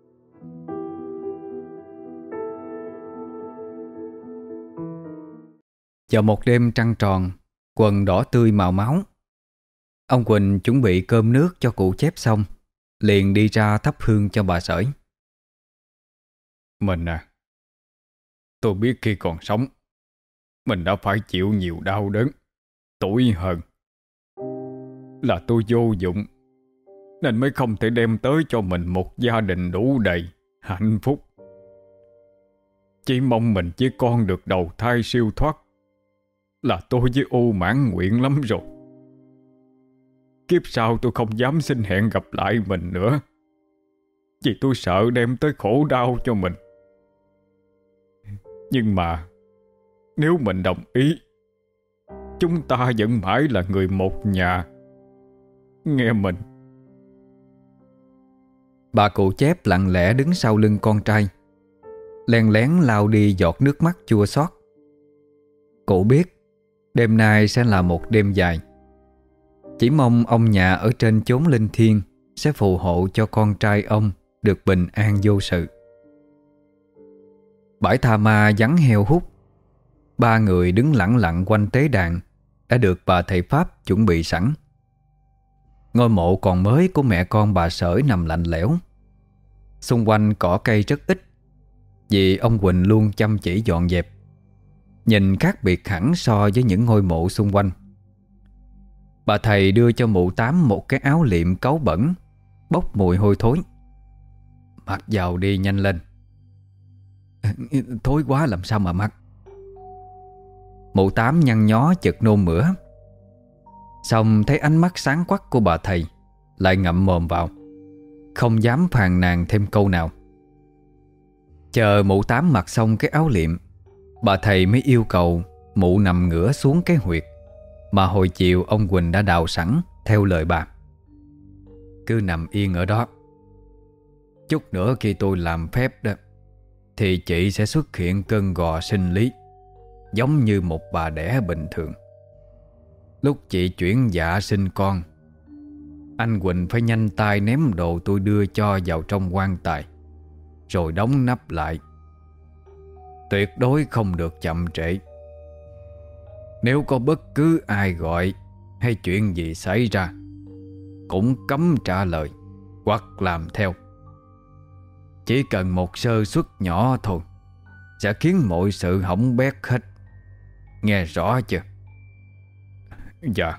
Vào một đêm trăng tròn, quần đỏ tươi màu máu, ông Quỳnh chuẩn bị cơm nước cho cụ Chép xong, liền đi ra thắp hương cho bà Sởi. Mình à, tôi biết khi còn sống mình đã phải chịu nhiều đau đớn, tủi hờn. Là tôi vô dụng nên mới không thể đem tới cho mình một gia đình đủ đầy, hạnh phúc. Chỉ mong mình với con được đầu thai siêu thoát là tôi với U mãn nguyện lắm rồi. Kiếp sau tôi không dám xin hẹn gặp lại mình nữa, vì tôi sợ đem tới khổ đau cho mình. Nhưng mà nếu mình đồng ý, chúng ta vẫn mãi là người một nhà. Nghe mình. Bà cụ Chép lặng lẽ đứng sau lưng con trai, len lén lau đi giọt nước mắt chua xót. Cụ biết đêm nay sẽ là một đêm dài, chỉ mong ông nhà ở trên chốn linh thiêng sẽ phù hộ cho con trai ông được bình an vô sự. Bãi tha ma vắng heo hút. Ba người đứng lặng lặng quanh tế đàn đã được bà thầy Pháp chuẩn bị sẵn. Ngôi mộ còn mới của mẹ con bà Sởi nằm lạnh lẽo. Xung quanh cỏ cây rất ít, vì ông Quỳnh luôn chăm chỉ dọn dẹp, nhìn khác biệt hẳn so với những ngôi mộ xung quanh. Bà thầy đưa cho mụ Tám một cái áo liệm cáu bẩn, bốc mùi hôi thối. Mặc vào đi nhanh lên. Thối quá làm sao mà mặc. Mụ Tám nhăn nhó chực nôn mửa. Xong thấy ánh mắt sáng quắc của bà thầy, lại ngậm mồm vào, không dám phàn nàn thêm câu nào. Chờ mụ Tám mặc xong cái áo liệm, bà thầy mới yêu cầu mụ nằm ngửa xuống cái huyệt mà hồi chiều ông Quỳnh đã đào sẵn theo lời bà. Cứ nằm yên ở đó. Chút nữa khi tôi làm phép đó thì chị sẽ xuất hiện cơn gò sinh lý, giống như một bà đẻ bình thường. Lúc chị chuyển dạ sinh con, anh Quỳnh phải nhanh tay ném đồ tôi đưa cho vào trong quan tài, rồi đóng nắp lại. Tuyệt đối không được chậm trễ. Nếu có bất cứ ai gọi hay chuyện gì xảy ra, cũng cấm trả lời hoặc làm theo. Chỉ cần một sơ suất nhỏ thôi sẽ khiến mọi sự hỏng bét hết. Nghe rõ chưa? Dạ.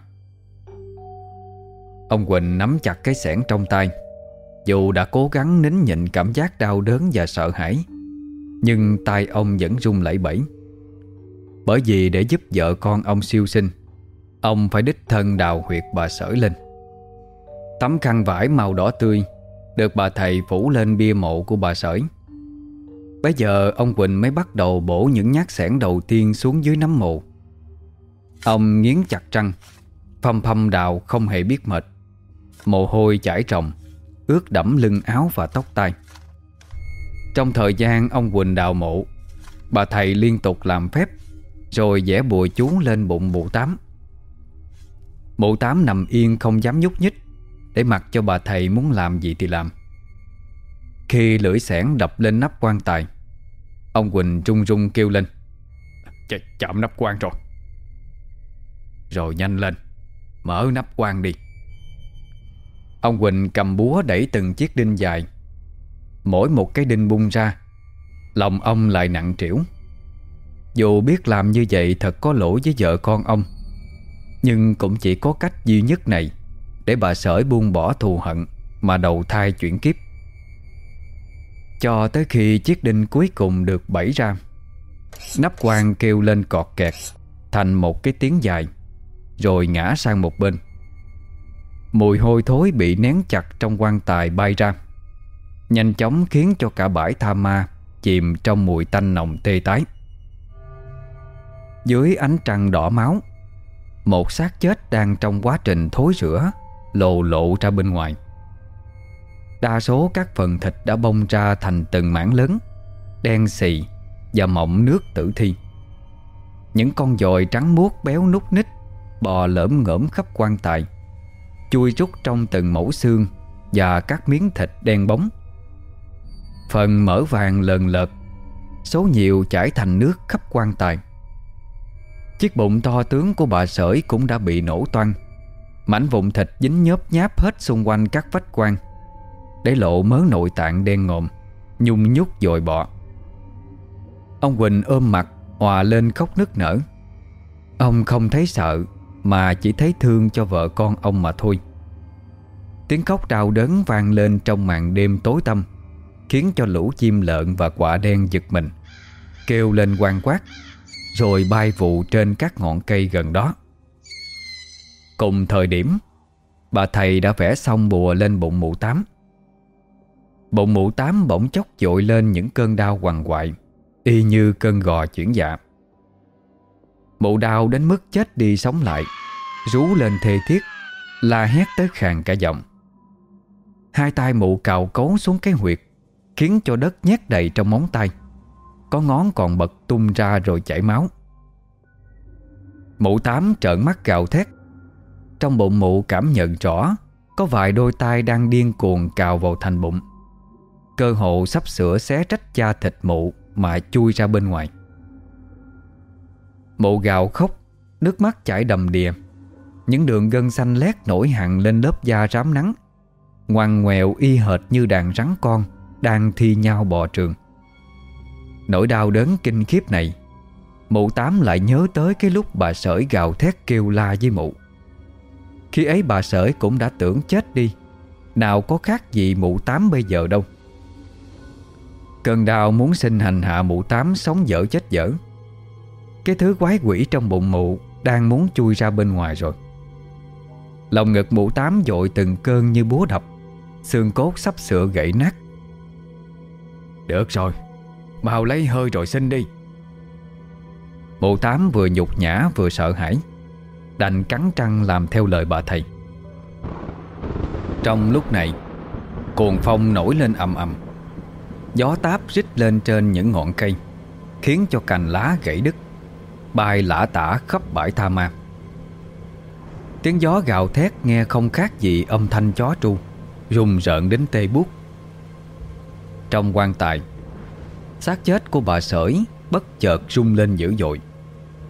Ông Quỳnh nắm chặt cái xẻng trong tay. Dù đã cố gắng nín nhịn cảm giác đau đớn và sợ hãi, nhưng tay ông vẫn run lẩy bẩy. Bởi vì để giúp vợ con ông siêu sinh, ông phải đích thân đào huyệt bà Sởi lên. Tấm khăn vải màu đỏ tươi được bà thầy phủ lên bia mộ của bà Sởi. Bây giờ ông Quỳnh mới bắt đầu bổ những nhát xẻng đầu tiên xuống dưới nấm mộ. Ông nghiến chặt răng, phăm phăm đào không hề biết mệt. Mồ hôi chảy ròng, ướt đẫm lưng áo và tóc tai. Trong thời gian ông Quỳnh đào mộ, bà thầy liên tục làm phép, rồi vẽ bùa chú lên bụng mụ Tám. Mụ Tám nằm yên không dám nhúc nhích, để mặc cho bà thầy muốn làm gì thì làm. Khi lưỡi xẻng đập lên nắp quan tài, ông Quỳnh run run kêu lên: Ch chạm nắp quan rồi. Rồi nhanh lên, mở nắp quan đi. Ông Quỳnh cầm búa đẩy từng chiếc đinh dài. Mỗi một cái đinh bung ra, lòng ông lại nặng trĩu. Dù biết làm như vậy thật có lỗi với vợ con ông, nhưng cũng chỉ có cách duy nhất này để bà Sởi buông bỏ thù hận mà đầu thai chuyển kiếp. Cho tới khi chiếc đinh cuối cùng được bẫy ra, nắp quan kêu lên cọt kẹt thành một cái tiếng dài, rồi ngã sang một bên. Mùi hôi thối bị nén chặt trong quan tài bay ra, nhanh chóng khiến cho cả bãi tha ma chìm trong mùi tanh nồng tê tái. Dưới ánh trăng đỏ máu, một xác chết đang trong quá trình thối rữa lồ lộ ra bên ngoài. Đa số các phần thịt đã bong ra thành từng mảng lớn, đen xì và mọng nước tử thi. Những con dòi trắng muốt béo núc ních bò lởm ngởm khắp quan tài, chui rút trong từng mẩu xương và các miếng thịt đen bóng. Phần mỡ vàng lờn lợt, số nhiều chảy thành nước khắp quan tài. Chiếc bụng to tướng của bà Sởi cũng đã bị nổ toang. Mảnh vụn thịt dính nhớp nháp hết xung quanh các vách quan, để lộ mớ nội tạng đen ngòm, nhung nhúc dội bọ. Ông Quỳnh ôm mặt òa lên khóc nức nở. Ông không thấy sợ, mà chỉ thấy thương cho vợ con ông mà thôi. Tiếng khóc đau đớn vang lên trong màn đêm tối tăm, khiến cho lũ chim lợn và quạ đen giật mình, kêu lên oan quát, rồi bay vụ trên các ngọn cây gần đó. Cùng thời điểm, bà thầy đã vẽ xong bùa lên bụng mụ Tám. Bụng mụ Tám bỗng chốc dội lên những cơn đau quằn quại, y như cơn gò chuyển dạ. Mụ đau đến mức chết đi sống lại, rú lên thê thiết, la hét tới khàn cả giọng. Hai tay mụ cào cấu xuống cái huyệt, khiến cho đất nhét đầy trong móng tay. Có ngón còn bật tung ra rồi chảy máu. Mụ Tám trợn mắt gào thét. Trong bụng mụ cảm nhận rõ có vài đôi tay đang điên cuồng cào vào thành bụng, cơ hồ sắp sửa xé rách da thịt mụ mà chui ra bên ngoài. Mụ gào khóc, nước mắt chảy đầm đìa. Những đường gân xanh lét nổi hằn lên lớp da rám nắng, ngoằn ngoèo y hệt như đàn rắn con đang thi nhau bò trường. Nỗi đau đớn kinh khiếp này, mụ Tám lại nhớ tới cái lúc bà Sởi gào thét kêu la với mụ. Khi ấy bà Sởi cũng đã tưởng chết đi, nào có khác gì mụ Tám bây giờ đâu. Cơn đau muốn sinh hành hạ mụ Tám sống dở chết dở. Cái thứ quái quỷ trong bụng mụ đang muốn chui ra bên ngoài rồi. Lòng ngực mụ Tám dội từng cơn như búa đập, xương cốt sắp sửa gãy nát. Được rồi, mau lấy hơi rồi sinh đi. Mụ Tám vừa nhục nhã vừa sợ hãi, đành cắn răng làm theo lời bà thầy. Trong lúc này, cuồng phong nổi lên ầm ầm. Gió táp rít lên trên những ngọn cây, khiến cho cành lá gãy đứt, bay lả tả khắp bãi tha ma. Tiếng gió gào thét nghe không khác gì âm thanh chó tru, rùng rợn đến tê buốt. Trong quan tài, xác chết của bà Sởi bất chợt rung lên dữ dội.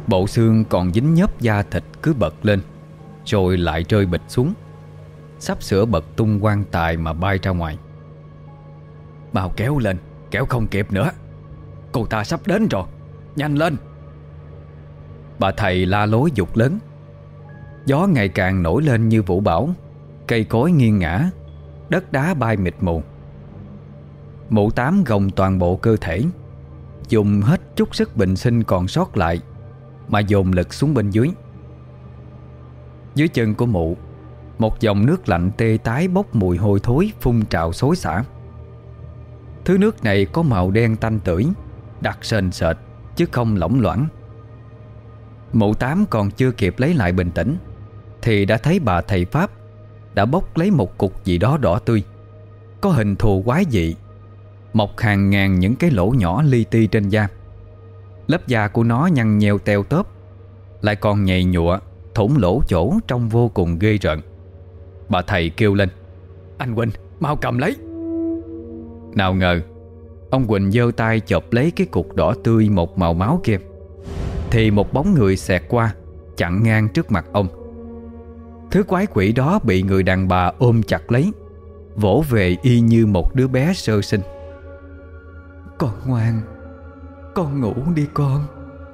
Bộ xương còn dính nhớp da thịt cứ bật lên, rồi lại rơi bịch xuống, sắp sửa bật tung quan tài mà bay ra ngoài. Mau kéo lên, kéo không kịp nữa. Cô ta sắp đến rồi, nhanh lên. Bà thầy la lối giục lớn. Gió ngày càng nổi lên như vũ bão, cây cối nghiêng ngã, đất đá bay mịt mù. Mụ Tám gồng toàn bộ cơ thể, dùng hết chút sức bình sinh còn sót lại mà dồn lực xuống bên dưới. Dưới chân của mụ, một dòng nước lạnh tê tái bốc mùi hôi thối phun trào xối xả. Thứ nước này có màu đen tanh tưởi, đặc sền sệt chứ không lỏng loãng. Mụ Tám còn chưa kịp lấy lại bình tĩnh thì đã thấy bà thầy Pháp đã bốc lấy một cục gì đó đỏ tươi, có hình thù quái dị, mọc hàng ngàn những cái lỗ nhỏ li ti trên da. Lớp da của nó nhăn nheo teo tóp, lại còn nhầy nhụa, thủng lỗ chỗ trông vô cùng ghê rợn. Bà thầy kêu lên: Anh Quỳnh, mau cầm lấy. Nào ngờ ông Quỳnh giơ tay chộp lấy cái cục đỏ tươi một màu máu kia, thì một bóng người xẹt qua, chặn ngang trước mặt ông. Thứ quái quỷ đó bị người đàn bà ôm chặt lấy, vỗ về y như một đứa bé sơ sinh. Con ngoan, con ngủ đi con.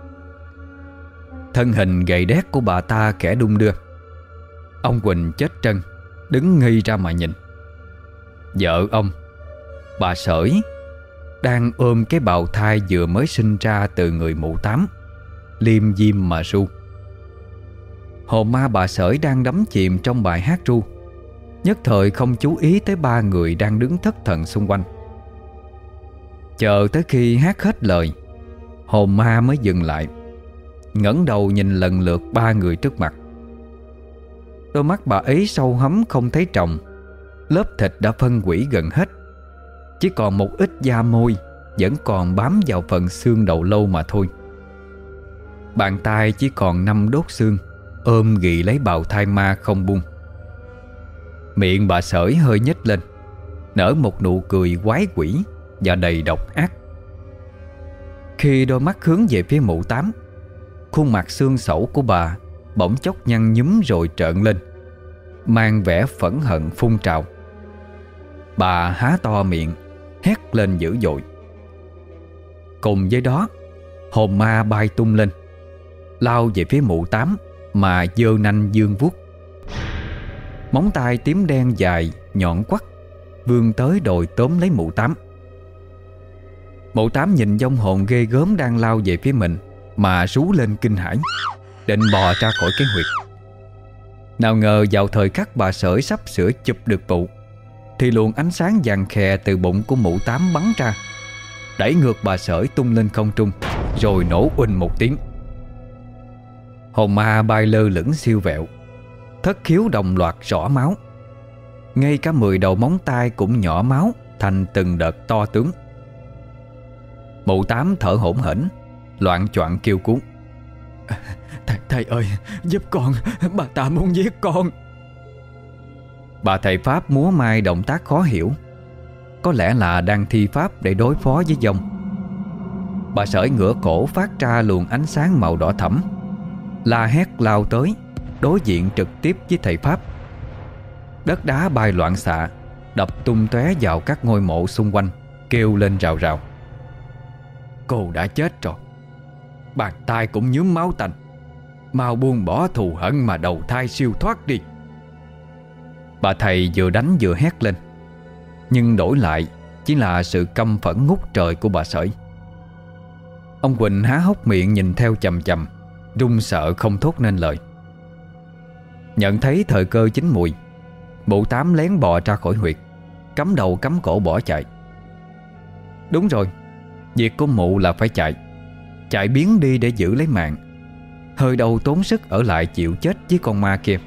Thân hình gầy đét của bà ta khẽ đung đưa. Ông Quỳnh chết trân, đứng ngây ra mà nhìn. Vợ ông, bà Sởi, đang ôm cái bào thai vừa mới sinh ra từ người mụ Tám, liêm diêm mà ru. Hồn ma bà Sởi đang đắm chìm trong bài hát ru, nhất thời không chú ý tới ba người đang đứng thất thần xung quanh. Chờ tới khi hát hết lời, hồn ma mới dừng lại, ngẩng đầu nhìn lần lượt ba người trước mặt. Đôi mắt bà ấy sâu hắm không thấy tròng, lớp thịt đã phân hủy gần hết, chỉ còn một ít da môi vẫn còn bám vào phần xương đầu lâu mà thôi. Bàn tay chỉ còn năm đốt xương ôm ghì lấy bào thai ma không buông. Miệng bà Sởi hơi nhếch lên, nở một nụ cười quái quỷ và đầy độc ác. Khi đôi mắt hướng về phía mụ Tám, khuôn mặt xương xẩu của bà bỗng chốc nhăn nhúm rồi trợn lên, mang vẻ phẫn hận phun trào. Bà há to miệng, hét lên dữ dội. Cùng với đó, hồn ma bay tung lên, lao về phía mụ Tám mà giơ nanh dương vuốt. Móng tay tím đen dài, nhọn quắt, vươn tới đồi tóm lấy mụ Tám. Mụ Tám nhìn vong hồn ghê gớm đang lao về phía mình mà rú lên kinh hãi, định bò ra khỏi cái huyệt. Nào ngờ vào thời khắc bà Sởi sắp sửa chụp được mụ, thì luồng ánh sáng vàng khè từ bụng của mụ Tám bắn ra, đẩy ngược bà Sởi tung lên không trung, rồi nổ uỳnh một tiếng. Hồn ma bay lơ lửng siêu vẹo, thất khiếu đồng loạt rỏ máu. Ngay cả mười đầu móng tay cũng nhỏ máu thành từng đợt to tướng. Mụ Tám thở hổn hển, loạng choạng kêu cuống: Thầy, thầy ơi, giúp con, bà ta muốn giết con. Bà thầy Pháp múa may động tác khó hiểu, có lẽ là đang thi pháp để đối phó với dông. Bà Sởi ngửa cổ phát ra luồng ánh sáng màu đỏ thẫm, la hét lao tới, đối diện trực tiếp với thầy Pháp. Đất đá bay loạn xạ, đập tung tóe vào các ngôi mộ xung quanh, kêu lên rào rào: Cô đã chết rồi, bàn tay cũng nhuốm máu tanh, mau buông bỏ thù hận mà đầu thai siêu thoát đi. Bà thầy vừa đánh vừa hét lên, nhưng đổi lại chỉ là sự căm phẫn ngút trời của bà Sởi. Ông Quỳnh há hốc miệng nhìn theo chằm chằm, run sợ không thốt nên lời. Nhận thấy thời cơ chín mùi, mụ Tám lén bò ra khỏi huyệt, cắm đầu cắm cổ bỏ chạy. Đúng rồi, việc của mụ là phải chạy, chạy biến đi để giữ lấy mạng, hơi đâu tốn sức ở lại chịu chết với con ma kia.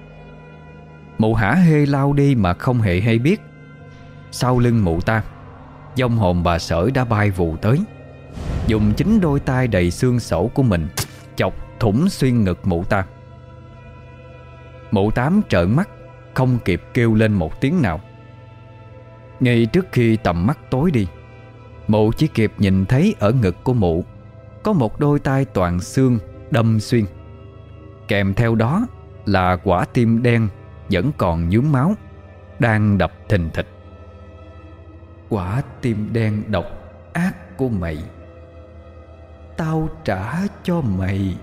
Mụ hả hê lao đi mà không hề hay biết, sau lưng mụ ta, vong hồn bà Sởi đã bay vù tới, dùng chính đôi tay đầy xương sẩu của mình chọc thủng xuyên ngực mụ ta. Mụ Tám trợn mắt, không kịp kêu lên một tiếng nào. Ngay trước khi tầm mắt tối đi, mụ chỉ kịp nhìn thấy ở ngực của mụ có một đôi tay toàn xương đâm xuyên. Kèm theo đó là quả tim đen vẫn còn nhuốm máu, đang đập thình thịch. Quả tim đen độc ác của mày, tao trả cho mày.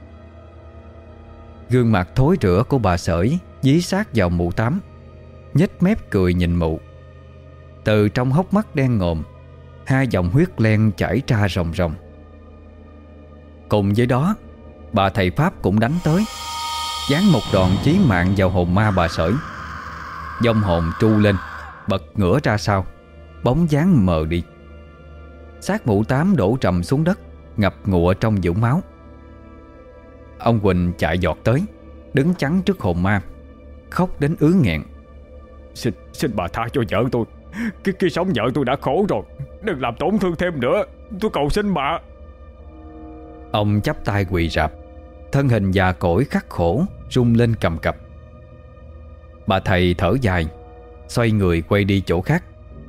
Gương mặt thối rữa của bà Sởi dí sát vào mụ Tám, nhếch mép cười nhìn mụ. Từ trong hốc mắt đen ngòm, hai dòng huyết len chảy ra ròng ròng. Cùng với đó, bà thầy Pháp cũng đánh tới, giáng một đòn chí mạng vào hồn ma bà Sởi. Vong hồn tru lên, bật ngửa ra sau, bóng dáng mờ đi. Xác mụ Tám đổ trầm xuống đất, ngập ngụa trong vũng máu. Ông Quỳnh chạy giọt tới, đứng chắn trước hồn ma, khóc đến ứ nghẹn. Xin, xin bà tha cho vợ tôi. Cái khi sống vợ tôi đã khổ rồi, đừng làm tổn thương thêm nữa, tôi cầu xin bà. Ông chắp tay quỳ rạp, thân hình già cỗi khắc khổ rung lên cầm cập. Bà thầy thở dài, xoay người quay đi chỗ khác.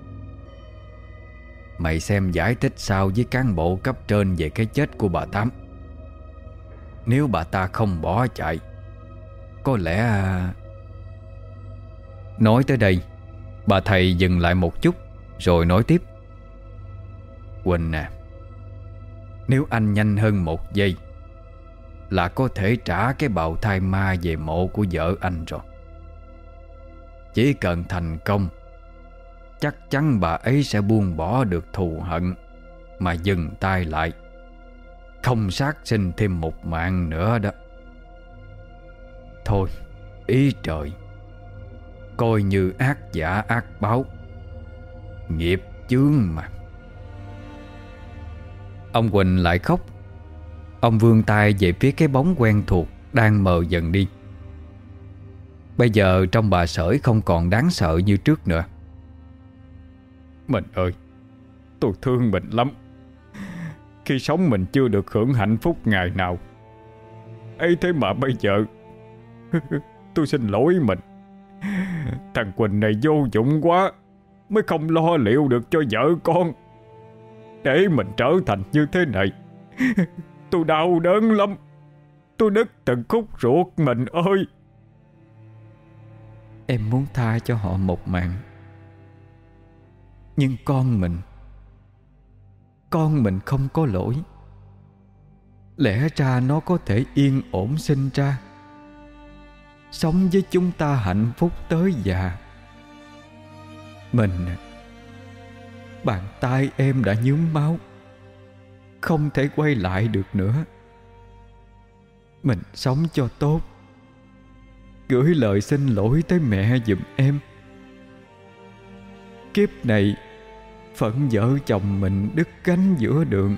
Mày xem giải thích sao với cán bộ cấp trên về cái chết của bà Tám. Nếu bà ta không bỏ chạy, có lẽ... Nói tới đây, bà thầy dừng lại một chút rồi nói tiếp. Quỳnh à, nếu anh nhanh hơn một giây là có thể trả cái bào thai ma về mộ của vợ anh rồi. Chỉ cần thành công, chắc chắn bà ấy sẽ buông bỏ được thù hận mà dừng tay lại, không sát sinh thêm một mạng nữa đó. Thôi, ý trời, coi như ác giả ác báo, nghiệp chướng mà. Ông Quỳnh lại khóc. Ông vươn tay về phía cái bóng quen thuộc đang mờ dần đi. Bây giờ trong bà Sởi không còn đáng sợ như trước nữa. Mình ơi, tôi thương mình lắm. Khi sống mình chưa được hưởng hạnh phúc ngày nào, ấy thế mà bây giờ tôi xin lỗi mình. Thằng Quỳnh này vô dụng quá, mới không lo liệu được cho vợ con. Để mình trở thành như thế này, tôi đau đớn lắm. Tôi đứt từng khúc ruột mình ơi. Em muốn tha cho họ một mạng, nhưng con mình Con mình không có lỗi. Lẽ ra nó có thể yên ổn sinh ra, sống với chúng ta hạnh phúc tới già. Mình, bàn tay em đã nhuốm máu, không thể quay lại được nữa. Mình sống cho tốt, gửi lời xin lỗi tới mẹ giùm em. Kiếp này phận vợ chồng mình đứt gánh giữa đường.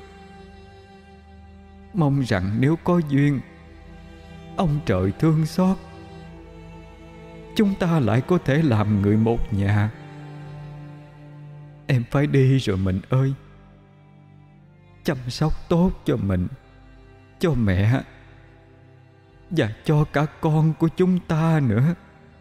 Mong rằng nếu có duyên, ông trời thương xót, chúng ta lại có thể làm người một nhà. Em phải đi rồi mình ơi. Chăm sóc tốt cho mình, cho mẹ và cho cả con của chúng ta nữa.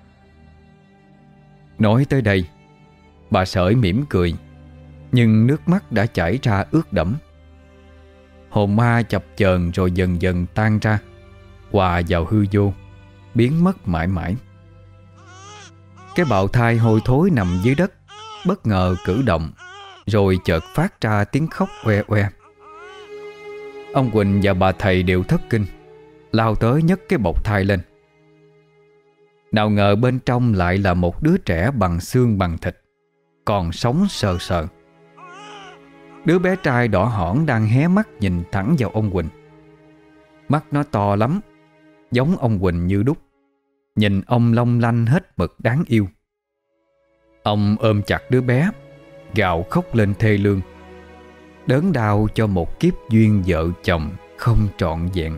Nói tới đây, bà Sởi mỉm cười, nhưng nước mắt đã chảy ra ướt đẫm. Hồn ma chập chờn rồi dần dần tan ra, hòa vào hư vô, biến mất mãi mãi. Cái bào thai hôi thối nằm dưới đất bất ngờ cử động, rồi chợt phát ra tiếng khóc oe oe. Ông Quỳnh và bà thầy đều thất kinh, lao tới nhấc cái bọc thai lên. Nào ngờ bên trong lại là một đứa trẻ bằng xương bằng thịt, còn sống sờ sờ. Đứa bé trai đỏ hỏn đang hé mắt nhìn thẳng vào ông Quỳnh. Mắt nó to lắm, giống ông Quỳnh như đúc, nhìn ông long lanh hết mực đáng yêu. Ông ôm chặt đứa bé, gào khóc lên thê lương, đớn đau cho một kiếp duyên vợ chồng không trọn vẹn.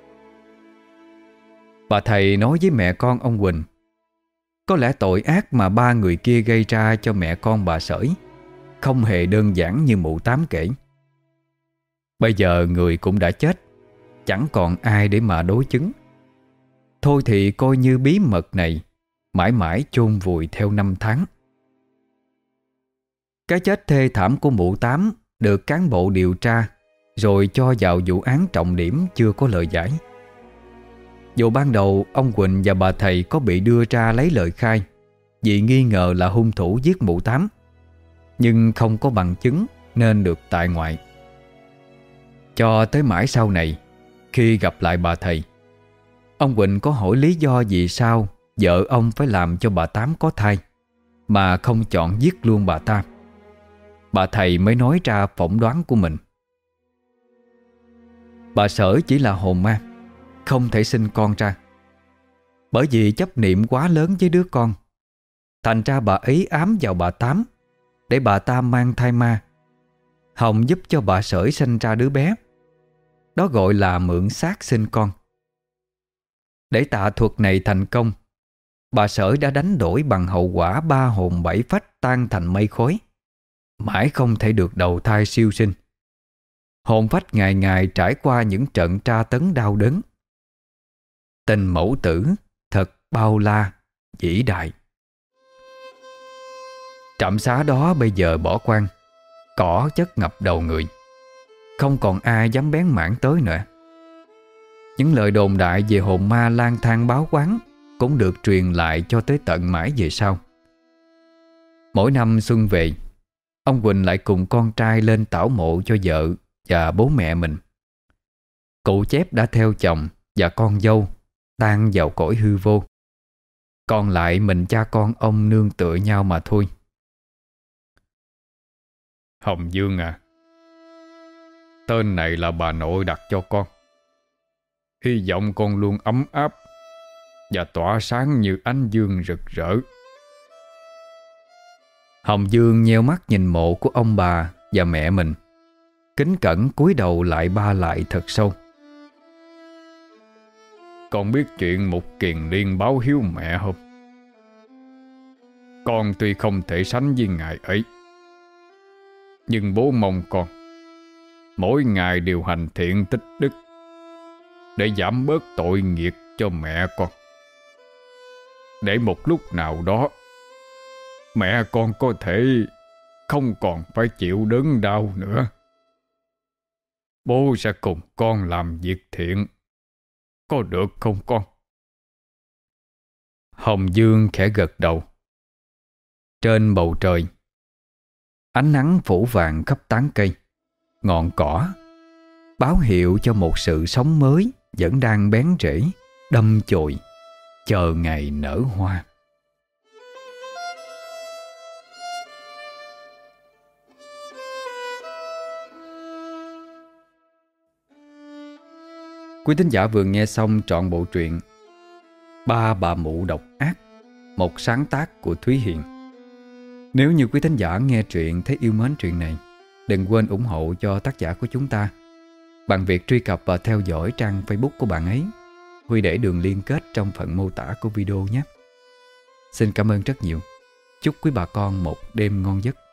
Bà thầy nói với mẹ con ông Quỳnh, có lẽ tội ác mà ba người kia gây ra cho mẹ con bà Sởi không hề đơn giản như mụ Tám kể. Bây giờ người cũng đã chết, chẳng còn ai để mà đối chứng. Thôi thì coi như bí mật này mãi mãi chôn vùi theo năm tháng. Cái chết thê thảm của mụ Tám được cán bộ điều tra rồi cho vào vụ án trọng điểm chưa có lời giải. Dù ban đầu ông Quỳnh và bà thầy có bị đưa ra lấy lời khai vì nghi ngờ là hung thủ giết mụ Tám, nhưng không có bằng chứng nên được tại ngoại. Cho tới mãi sau này, khi gặp lại bà thầy, ông Quỳnh có hỏi lý do vì sao vợ ông phải làm cho bà Tám có thai mà không chọn giết luôn bà ta. Bà thầy mới nói ra phỏng đoán của mình. Bà Sở chỉ là hồn ma, không thể sinh con ra. Bởi vì chấp niệm quá lớn với đứa con, thành ra bà ấy ám vào bà Tám để bà ta mang thai ma, hòng giúp cho bà Sở sinh ra đứa bé. Đó gọi là mượn xác sinh con. Để tà thuật này thành công, bà Sở đã đánh đổi bằng hậu quả ba hồn bảy phách tan thành mây khói, mãi không thể được đầu thai siêu sinh. Hồn phách ngày ngày trải qua những trận tra tấn đau đớn. Tình mẫu tử thật bao la, vĩ đại. Trạm xá đó bây giờ bỏ hoang, cỏ chất ngập đầu người, không còn ai dám bén mảng tới nữa. Những lời đồn đại về hồn ma lang thang báo quán cũng được truyền lại cho tới tận mãi về sau. Mỗi năm xuân về, ông Quỳnh lại cùng con trai lên tảo mộ cho vợ và bố mẹ mình. Cụ Chép đã theo chồng và con dâu tan vào cõi hư vô, còn lại mình cha con ông nương tựa nhau mà thôi. Hồng Dương à, tên này là bà nội đặt cho con. Hy vọng con luôn ấm áp và tỏa sáng như ánh dương rực rỡ. Hồng Dương nheo mắt nhìn mộ của ông bà và mẹ mình, kính cẩn cúi đầu lại ba lại thật sâu. Con biết chuyện Mục Kiền Liên báo hiếu mẹ không? Con tuy không thể sánh với ngài ấy, nhưng bố mong con mỗi ngày đều hành thiện tích đức để giảm bớt tội nghiệp cho mẹ con, để một lúc nào đó mẹ con có thể không còn phải chịu đớn đau nữa. Bố sẽ cùng con làm việc thiện, có được không con? Hồng Dương khẽ gật đầu. Trên bầu trời, ánh nắng phủ vàng khắp tán cây, ngọn cỏ, báo hiệu cho một sự sống mới vẫn đang bén rễ, đâm chồi, chờ ngày nở hoa. Quý thính giả vừa nghe xong trọn bộ truyện Ba Bà Mụ Độc Ác, một sáng tác của Thúy Hiền. Nếu như quý thính giả nghe truyện thấy yêu mến truyện này, đừng quên ủng hộ cho tác giả của chúng ta bằng việc truy cập và theo dõi trang Facebook của bạn ấy. Huy để đường liên kết trong phần mô tả của video nhé. Xin cảm ơn rất nhiều. Chúc quý bà con một đêm ngon giấc.